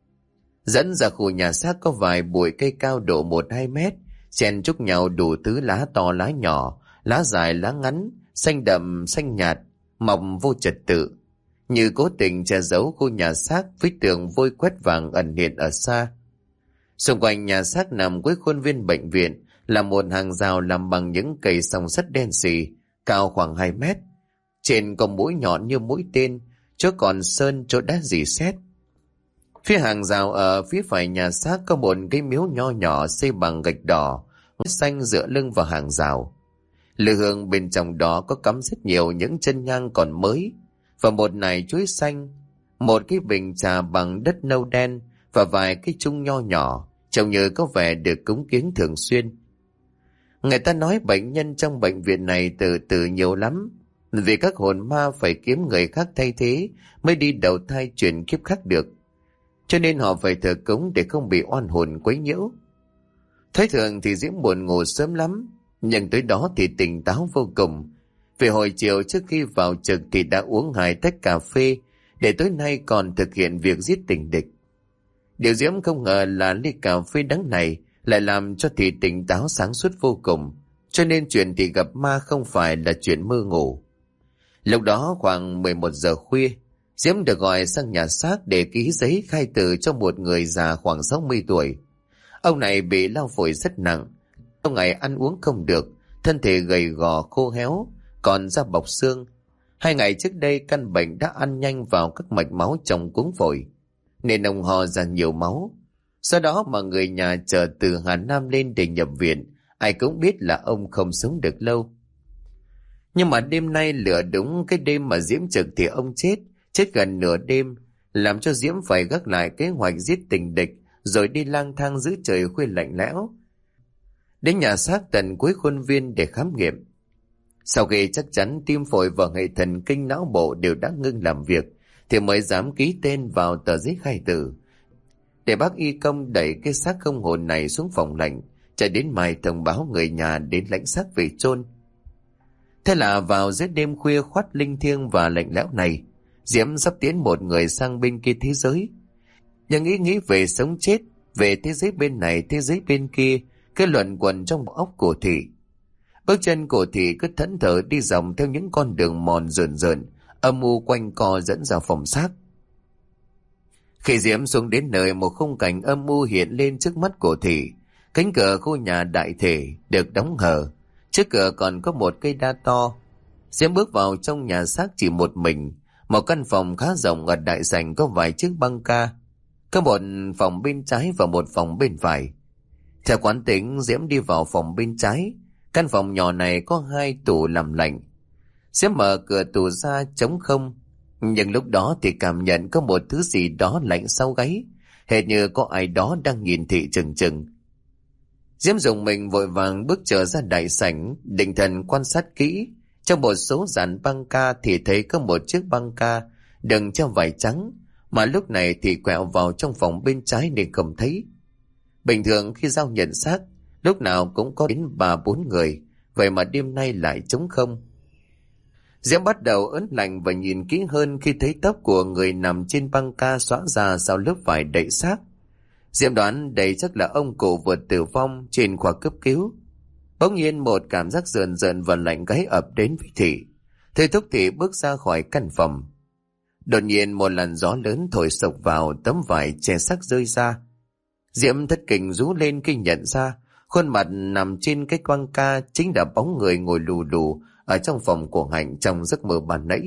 Dẫn ra khu nhà xác có vài bụi cây cao độ 1-2 mét, xen chúc nhau đủ thứ lá to lá nhỏ, lá dài lá ngắn, xanh đậm xanh nhạt, mọc vô trật tự, như cố tình che giấu khu nhà xác với tường vôi quét vàng ẩn hiện ở xa. Xung quanh nhà xác nằm cuối khuôn viên bệnh viện là một hàng rào làm bằng những cây song sắt đen xì, cao khoảng 2 mét. Trên có mũi nhọn như mũi tên, chỗ còn sơn, chỗ đá rỉ sét. Phía hàng rào ở phía phải nhà xác có một cái miếu nho nhỏ xây bằng gạch đỏ, xanh dựa lưng vào hàng rào. Lư hương bên trong đó có cắm rất nhiều những chân nhang còn mới, và một nải chuối xanh, một cái bình trà bằng đất nâu đen và vài cái chung nho nhỏ, trông như có vẻ được cúng kiến thường xuyên. Người ta nói bệnh nhân trong bệnh viện này từ từ nhiều lắm, vì các hồn ma phải kiếm người khác thay thế mới đi đầu thai chuyển kiếp khác được. Cho nên họ phải thờ cúng để không bị oan hồn quấy nhiễu. Thấy thường thì Diễm buồn ngủ sớm lắm, nhưng tới đó thì tỉnh táo vô cùng. Vì hồi chiều trước khi vào trực thì đã uống 2 tách cà phê, để tối nay còn thực hiện việc giết tình địch. Điều Diễm không ngờ là ly cà phê đắng này lại làm cho Thị tỉnh táo sáng suốt vô cùng, cho nên chuyện thì gặp ma không phải là chuyện mơ ngủ. Lúc đó khoảng 11 giờ khuya, Diễm được gọi sang nhà xác để ký giấy khai tử cho một người già khoảng 60 tuổi. Ông này bị lao phổi rất nặng, ông ngày ăn uống không được, thân thể gầy gò khô héo, còn da bọc xương. 2 ngày trước đây căn bệnh đã ăn nhanh vào các mạch máu trong cuống phổi, nên ông ho ra nhiều máu. Sau đó mà người nhà chờ từ Hà Nam lên để nhập viện, ai cũng biết là ông không sống được lâu. Nhưng mà đêm nay lựa đúng cái đêm mà Diễm trực thì ông chết gần nửa đêm, làm cho Diễm phải gác lại kế hoạch giết tình địch, rồi đi lang thang giữa trời khuya lạnh lẽo, đến nhà xác tận cuối khuôn viên để khám nghiệm. Sau khi chắc chắn tim phổi và hệ thần kinh não bộ đều đã ngưng làm việc, thì mới dám ký tên vào tờ giấy khai tử, để bác y công đẩy cái xác không hồn này xuống phòng lạnh, chạy đến mai thông báo người nhà đến lãnh xác về chôn. Thế là vào giữa đêm khuya khoắt linh thiêng và lạnh lẽo này, Diễm sắp tiến một người sang bên kia thế giới. Nhưng nghĩ về sống chết, về thế giới bên này thế giới bên kia, cái luẩn quẩn trong bộ óc của Thị. Bước chân của Thị cứ thẫn thờ đi dòng theo những con đường mòn rợn rợn, âm u quanh co dẫn ra phòng xác. Khi Diễm xuống đến nơi, một khung cảnh âm u hiện lên trước mắt của Thị. Cánh cửa khu nhà đại thể được đóng hờ, trước cửa còn có một cây đa to. Diễm bước vào trong nhà xác chỉ một mình. Một căn phòng khá rộng ở đại sảnh có vài chiếc băng ca, có một phòng bên trái và một phòng bên phải. Theo quán tính, Diễm đi vào phòng bên trái. Căn phòng nhỏ này có 2 tủ làm lạnh. Diễm mở cửa tủ ra trống không, nhưng lúc đó thì cảm nhận có một thứ gì đó lạnh sau gáy, hệt như có ai đó đang nhìn Thị chừng chừng. Diễm dùng mình vội vàng bước trở ra đại sảnh, định thần quan sát kỹ. Trong một số dàn băng ca thì thấy có một chiếc băng ca đựng trong vải trắng, mà lúc này thì quẹo vào trong phòng bên trái nên không thấy. Bình thường khi giao nhận xác, lúc nào cũng có đến 3-4 người, vậy mà đêm nay lại trống không. Diễm bắt đầu ớn lạnh và nhìn kỹ hơn khi thấy tóc của người nằm trên băng ca xõa ra sau lớp vải đậy xác. Diễm đoán đây chắc là ông cụ vừa tử vong trên khoa cấp cứu. Bỗng nhiên một cảm giác rờn rợn và lạnh gáy ập đến với Thị. Thầy thúc Thị bước ra khỏi căn phòng. Đột nhiên một làn gió lớn thổi sộc vào, tấm vải che xác rơi ra. Diễm thất kinh rú lên khi nhận ra khuôn mặt nằm trên cái quang ca chính là bóng người ngồi lù lù ở trong phòng của Hạnh trong giấc mơ ban nãy.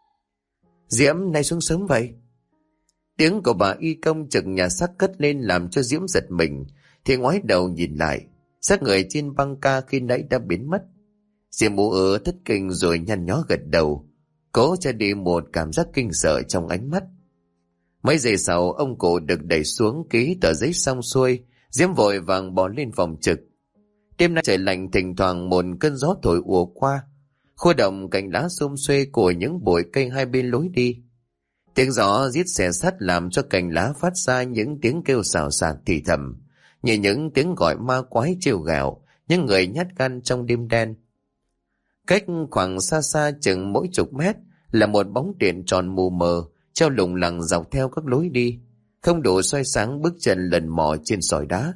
Diễm, nay xuống sớm vậy? Tiếng của bà y công trực nhà xác cất lên làm cho Diễm giật mình, thì ngoái đầu nhìn lại, xác người trên băng ca khi nãy đã biến mất. Diễm ú ớ thất kinh rồi nhăn nhó gật đầu, cố cho đi một cảm giác kinh sợ trong ánh mắt. Mấy giây sau, ông cụ được đẩy xuống, ký tờ giấy xong xuôi, Diễm vội vàng bỏ lên phòng trực. Đêm nay trời lạnh, thỉnh thoảng một cơn gió thổi ùa qua, khua động cành lá xum xuê của những bụi cây hai bên lối đi. Tiếng gió rít xè sắt làm cho cành lá phát ra những tiếng kêu xào xạc thì thầm, như những tiếng gọi ma quái trêu ghẹo những người nhát gan trong đêm đen. Cách khoảng xa xa chừng mỗi chục mét là một bóng điện tròn mù mờ treo lủng lẳng dọc theo các lối đi, không đủ soi sáng bước chân lần mò trên sỏi đá.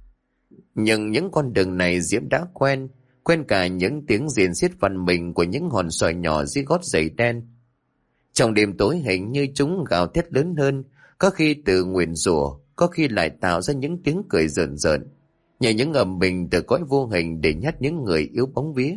Nhưng những con đường này Diễm đã quen cả những tiếng rền xiết văn mình của những hòn sỏi nhỏ dưới gót giày đen. Trong đêm tối hình như chúng gào thét lớn hơn, có khi tự nguyền rủa, có khi lại tạo ra những tiếng cười rợn rợn, như những ầm bình từ cõi vô hình để nhắc những người yếu bóng vía.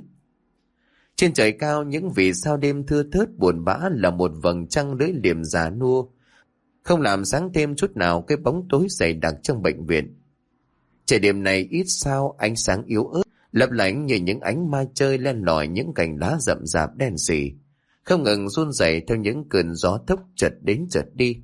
Trên trời cao, những vì sao đêm thưa thớt buồn bã là một vầng trăng lưỡi liềm già nua, không làm sáng thêm chút nào cái bóng tối dày đặc trong bệnh viện. Trời đêm này ít sao, ánh sáng yếu ớt lấp lánh như những ánh ma chơi len lỏi những cành lá rậm rạp đen sì, không ngừng run rẩy theo những cơn gió thốc chợt đến chợt đi.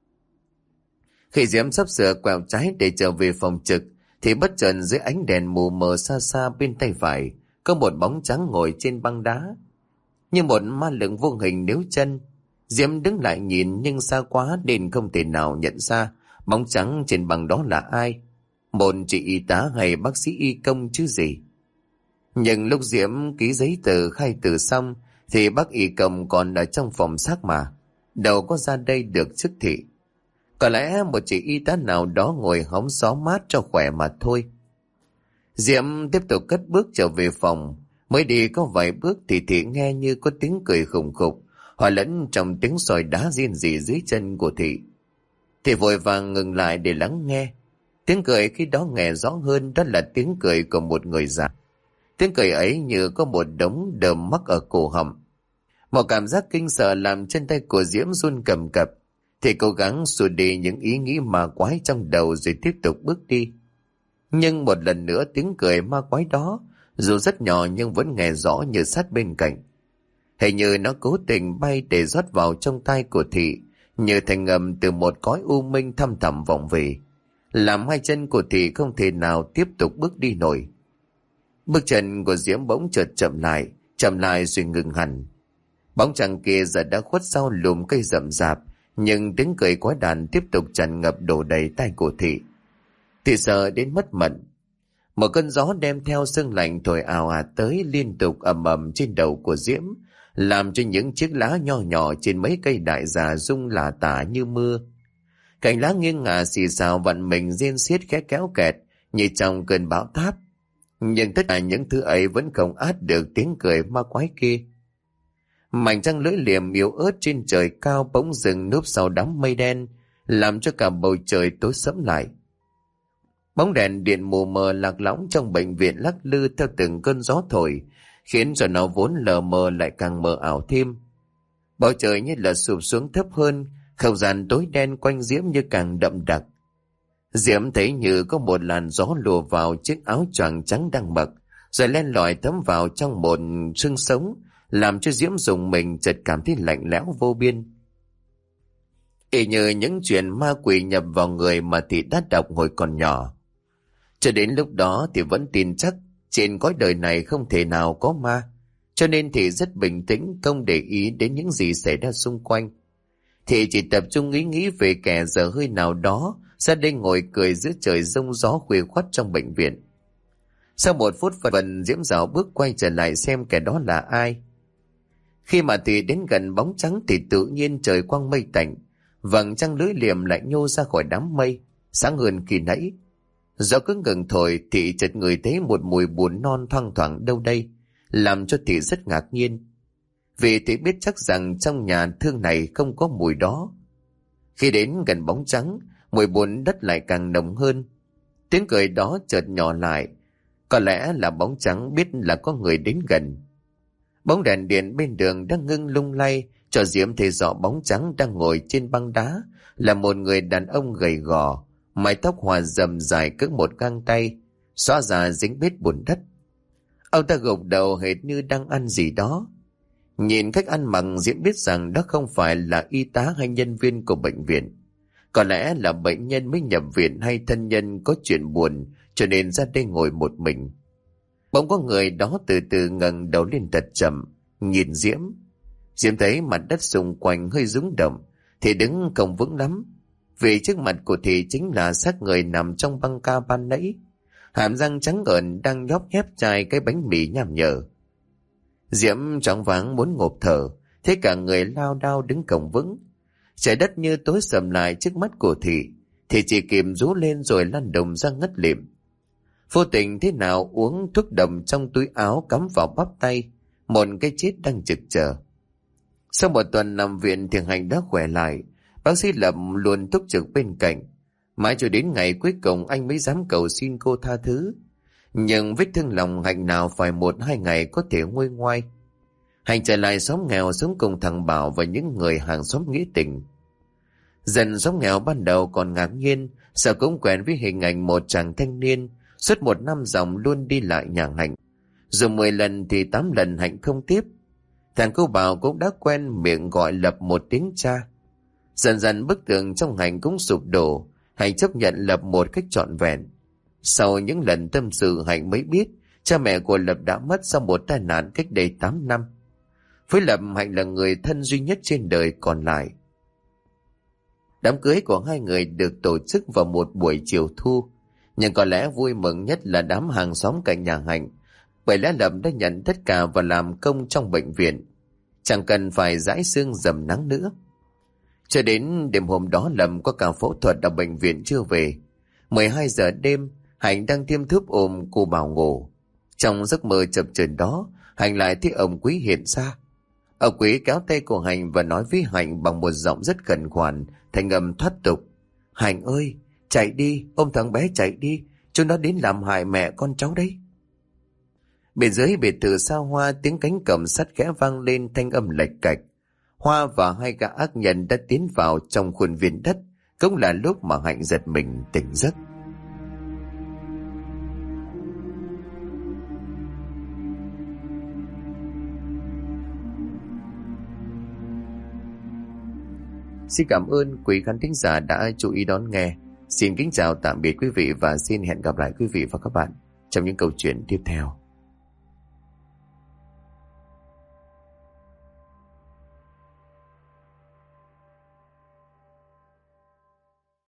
Khi Diễm sắp sửa quẹo trái để trở về phòng trực, thì bất chợt dưới ánh đèn mù mờ xa xa bên tay phải có một bóng trắng ngồi trên băng đá, như một ma lực vô hình níu chân. Diễm đứng lại nhìn nhưng xa quá nên không thể nào nhận ra bóng trắng trên băng đó là ai, một chị y tá hay bác sĩ y công chứ gì. Nhưng lúc Diễm ký giấy tờ khai từ xong thì bác y công còn ở trong phòng xác mà, đâu có ra đây được trước Thị. Có lẽ một chị y tá nào đó ngồi hóng gió mát cho khỏe mà thôi. Diễm tiếp tục cất bước trở về phòng. Mới đi có vài bước thì Thị nghe như có tiếng cười khủng khục, hòa lẫn trong tiếng sỏi đá riêng rỉ dưới chân của Thị. Thị vội vàng ngừng lại để lắng nghe. Tiếng cười khi đó nghe rõ hơn, đó là tiếng cười của một người già. Tiếng cười ấy như có một đống đờm mắc ở cổ họng. Một cảm giác kinh sợ làm chân tay của Diễm run cầm cập. Thì cố gắng xua đi những ý nghĩ ma quái trong đầu rồi tiếp tục bước đi. Nhưng một lần nữa tiếng cười ma quái đó, dù rất nhỏ nhưng vẫn nghe rõ như sát bên cạnh. Hình như nó cố tình bay để rót vào trong tai của Thị, như thành ngầm từ một cõi u minh thăm thẳm vọng về, làm hai chân của Thị không thể nào tiếp tục bước đi nổi. Bước chân của Diễm bỗng chợt chậm lại rồi ngừng hẳn. Bóng trăng kia giờ đã khuất sau lùm cây rậm rạp, nhưng tiếng cười quái đản tiếp tục tràn ngập đổ đầy tai của Thị. Thị sợ đến mất mật. Một cơn gió đem theo sương lạnh thổi ào ạt tới liên tục ầm ầm trên đầu của Diễm, làm cho những chiếc lá nho nhỏ trên mấy cây đại già rung lả tả như mưa. Cành lá nghiêng ngả xì xào vặn mình rên xiết khẽ kéo kẹt như trong cơn bão táp. Nhưng tất cả những thứ ấy vẫn không át được tiếng cười ma quái kia. Mảnh trăng lưỡi liềm yếu ớt trên trời cao bỗng dừng núp sau đám mây đen, làm cho cả bầu trời tối sẫm lại. Bóng đèn điện mù mờ lạc lõng trong bệnh viện lắc lư theo từng cơn gió thổi, khiến cho nó vốn lờ mờ lại càng mờ ảo thêm. Bầu trời như là sụp xuống thấp hơn, không gian tối đen quanh Diễm như càng đậm đặc. Diễm thấy như có một làn gió lùa vào chiếc áo choàng trắng đang mặc, rồi len lỏi thấm vào trong một xương sống, làm cho Diễm rùng mình chợt cảm thấy lạnh lẽo vô biên. Y như những chuyện ma quỷ nhập vào người mà Thị đã đọc hồi còn nhỏ. Cho đến lúc đó thì vẫn tin chắc trên cõi đời này không thể nào có ma, cho nên Thị rất bình tĩnh, không để ý đến những gì xảy ra xung quanh. Thị chỉ tập trung nghĩ về kẻ dở hơi nào đó ra đây ngồi cười giữa trời giông gió khuya khoắt trong bệnh viện. Sau 1 phút phần Diễm Dạo bước quay trở lại xem kẻ đó là ai. Khi mà Thị đến gần bóng trắng thì tự nhiên trời quang mây tạnh, vầng trăng lưỡi liềm lại nhô ra khỏi đám mây, sáng hơn khi nãy. Gió cứ ngừng thổi, Thị chợt ngửi thấy một mùi buồn non thoang thoảng đâu đây, làm cho Thị rất ngạc nhiên. Vì Thị biết chắc rằng trong nhà thương này không có mùi đó. Khi đến gần bóng trắng, mùi buồn đất lại càng nồng hơn. Tiếng cười đó chợt nhỏ lại, có lẽ là bóng trắng biết là có người đến gần. Bóng đèn điện bên đường đang ngưng lung lay, cho Diễm thấy rõ bóng trắng đang ngồi trên băng đá là một người đàn ông gầy gò, mái tóc hòa rầm dài cỡ một găng tay, xóa ra dính vết bùn đất. Ông ta gục đầu hệt như đang ăn gì đó. Nhìn cách ăn mặc, Diễm biết rằng đó không phải là y tá hay nhân viên của bệnh viện. Có lẽ là bệnh nhân mới nhập viện hay thân nhân có chuyện buồn cho nên ra đây ngồi một mình. Bỗng có người đó từ từ ngẩng đầu lên thật chậm, nhìn Diễm. Diễm thấy mặt đất xung quanh hơi rung động, thì đứng không vững lắm. Vì trước mặt của Thị chính là xác người nằm trong băng ca ban nãy. Hàm răng trắng ngợn đang nhóp nhép chai cái bánh mì nham nhở. Diễm choáng váng muốn ngộp thở, thế cả người lao đao đứng cổng vững. Trái đất như tối sầm lại trước mắt của Thị, thì chỉ kịp rú lên rồi lăn đồng ra ngất lịm. Vô tình thế nào uống thuốc đầm trong túi áo cắm vào bắp tay, một cái chết đang trực chờ. Sau 1 tuần nằm viện thì Hạnh đã khỏe lại, bác sĩ Lập luôn túc trực bên cạnh. Mãi cho đến ngày cuối cùng anh mới dám cầu xin cô tha thứ. Nhưng vết thương lòng Hạnh nào phải 1-2 ngày có thể nguôi ngoai. Hạnh trở lại xóm nghèo sống cùng thằng Bảo và những người hàng xóm nghĩa tình. Dần xóm nghèo ban đầu còn ngạc nhiên, sợ cũng quen với hình ảnh một chàng thanh niên suốt 1 năm dòng luôn đi lại nhà Hạnh. Dù 10 lần thì 8 lần Hạnh không tiếp. Thằng cô Bảo cũng đã quen miệng gọi Lập một tiếng cha. Dần dần bức tường trong Hạnh cũng sụp đổ, Hạnh chấp nhận Lập một cách trọn vẹn. Sau những lần tâm sự, Hạnh mới biết cha mẹ của Lập đã mất sau một tai nạn cách đây 8 năm. Với Lập, Hạnh là người thân duy nhất trên đời còn lại. Đám cưới của hai người được tổ chức vào một buổi chiều thu, nhưng có lẽ vui mừng nhất là đám hàng xóm cạnh nhà Hạnh, bởi lẽ Lập đã nhận tất cả và làm công trong bệnh viện, chẳng cần phải rãi sương dầm nắng nữa. Cho đến đêm hôm đó, Lập có cả phẫu thuật ở bệnh viện chưa về. 12 giờ đêm, Hạnh đang tiêm thuốc ôm cô Bảo ngủ. Trong giấc mơ chập chờn đó, Hạnh lại thấy ông Quý hiện ra. Ông Quý kéo tay của Hạnh và nói với Hạnh bằng một giọng rất khẩn khoản, thành âm thoát tục: "Hạnh ơi, chạy đi, ôm thằng bé chạy đi, chúng nó đến làm hại mẹ con cháu đấy." Bên dưới biệt thự xa hoa, tiếng cánh cổng sắt khẽ vang lên, thanh âm lạch cạch. Hoa và hai gã ác nhân đã tiến vào trong khuôn viên đất, cũng là lúc mà Hạnh giật mình tỉnh giấc. Xin cảm ơn quý khán thính giả đã chú ý đón nghe. Xin kính chào tạm biệt quý vị và xin hẹn gặp lại quý vị và các bạn trong những câu chuyện tiếp theo.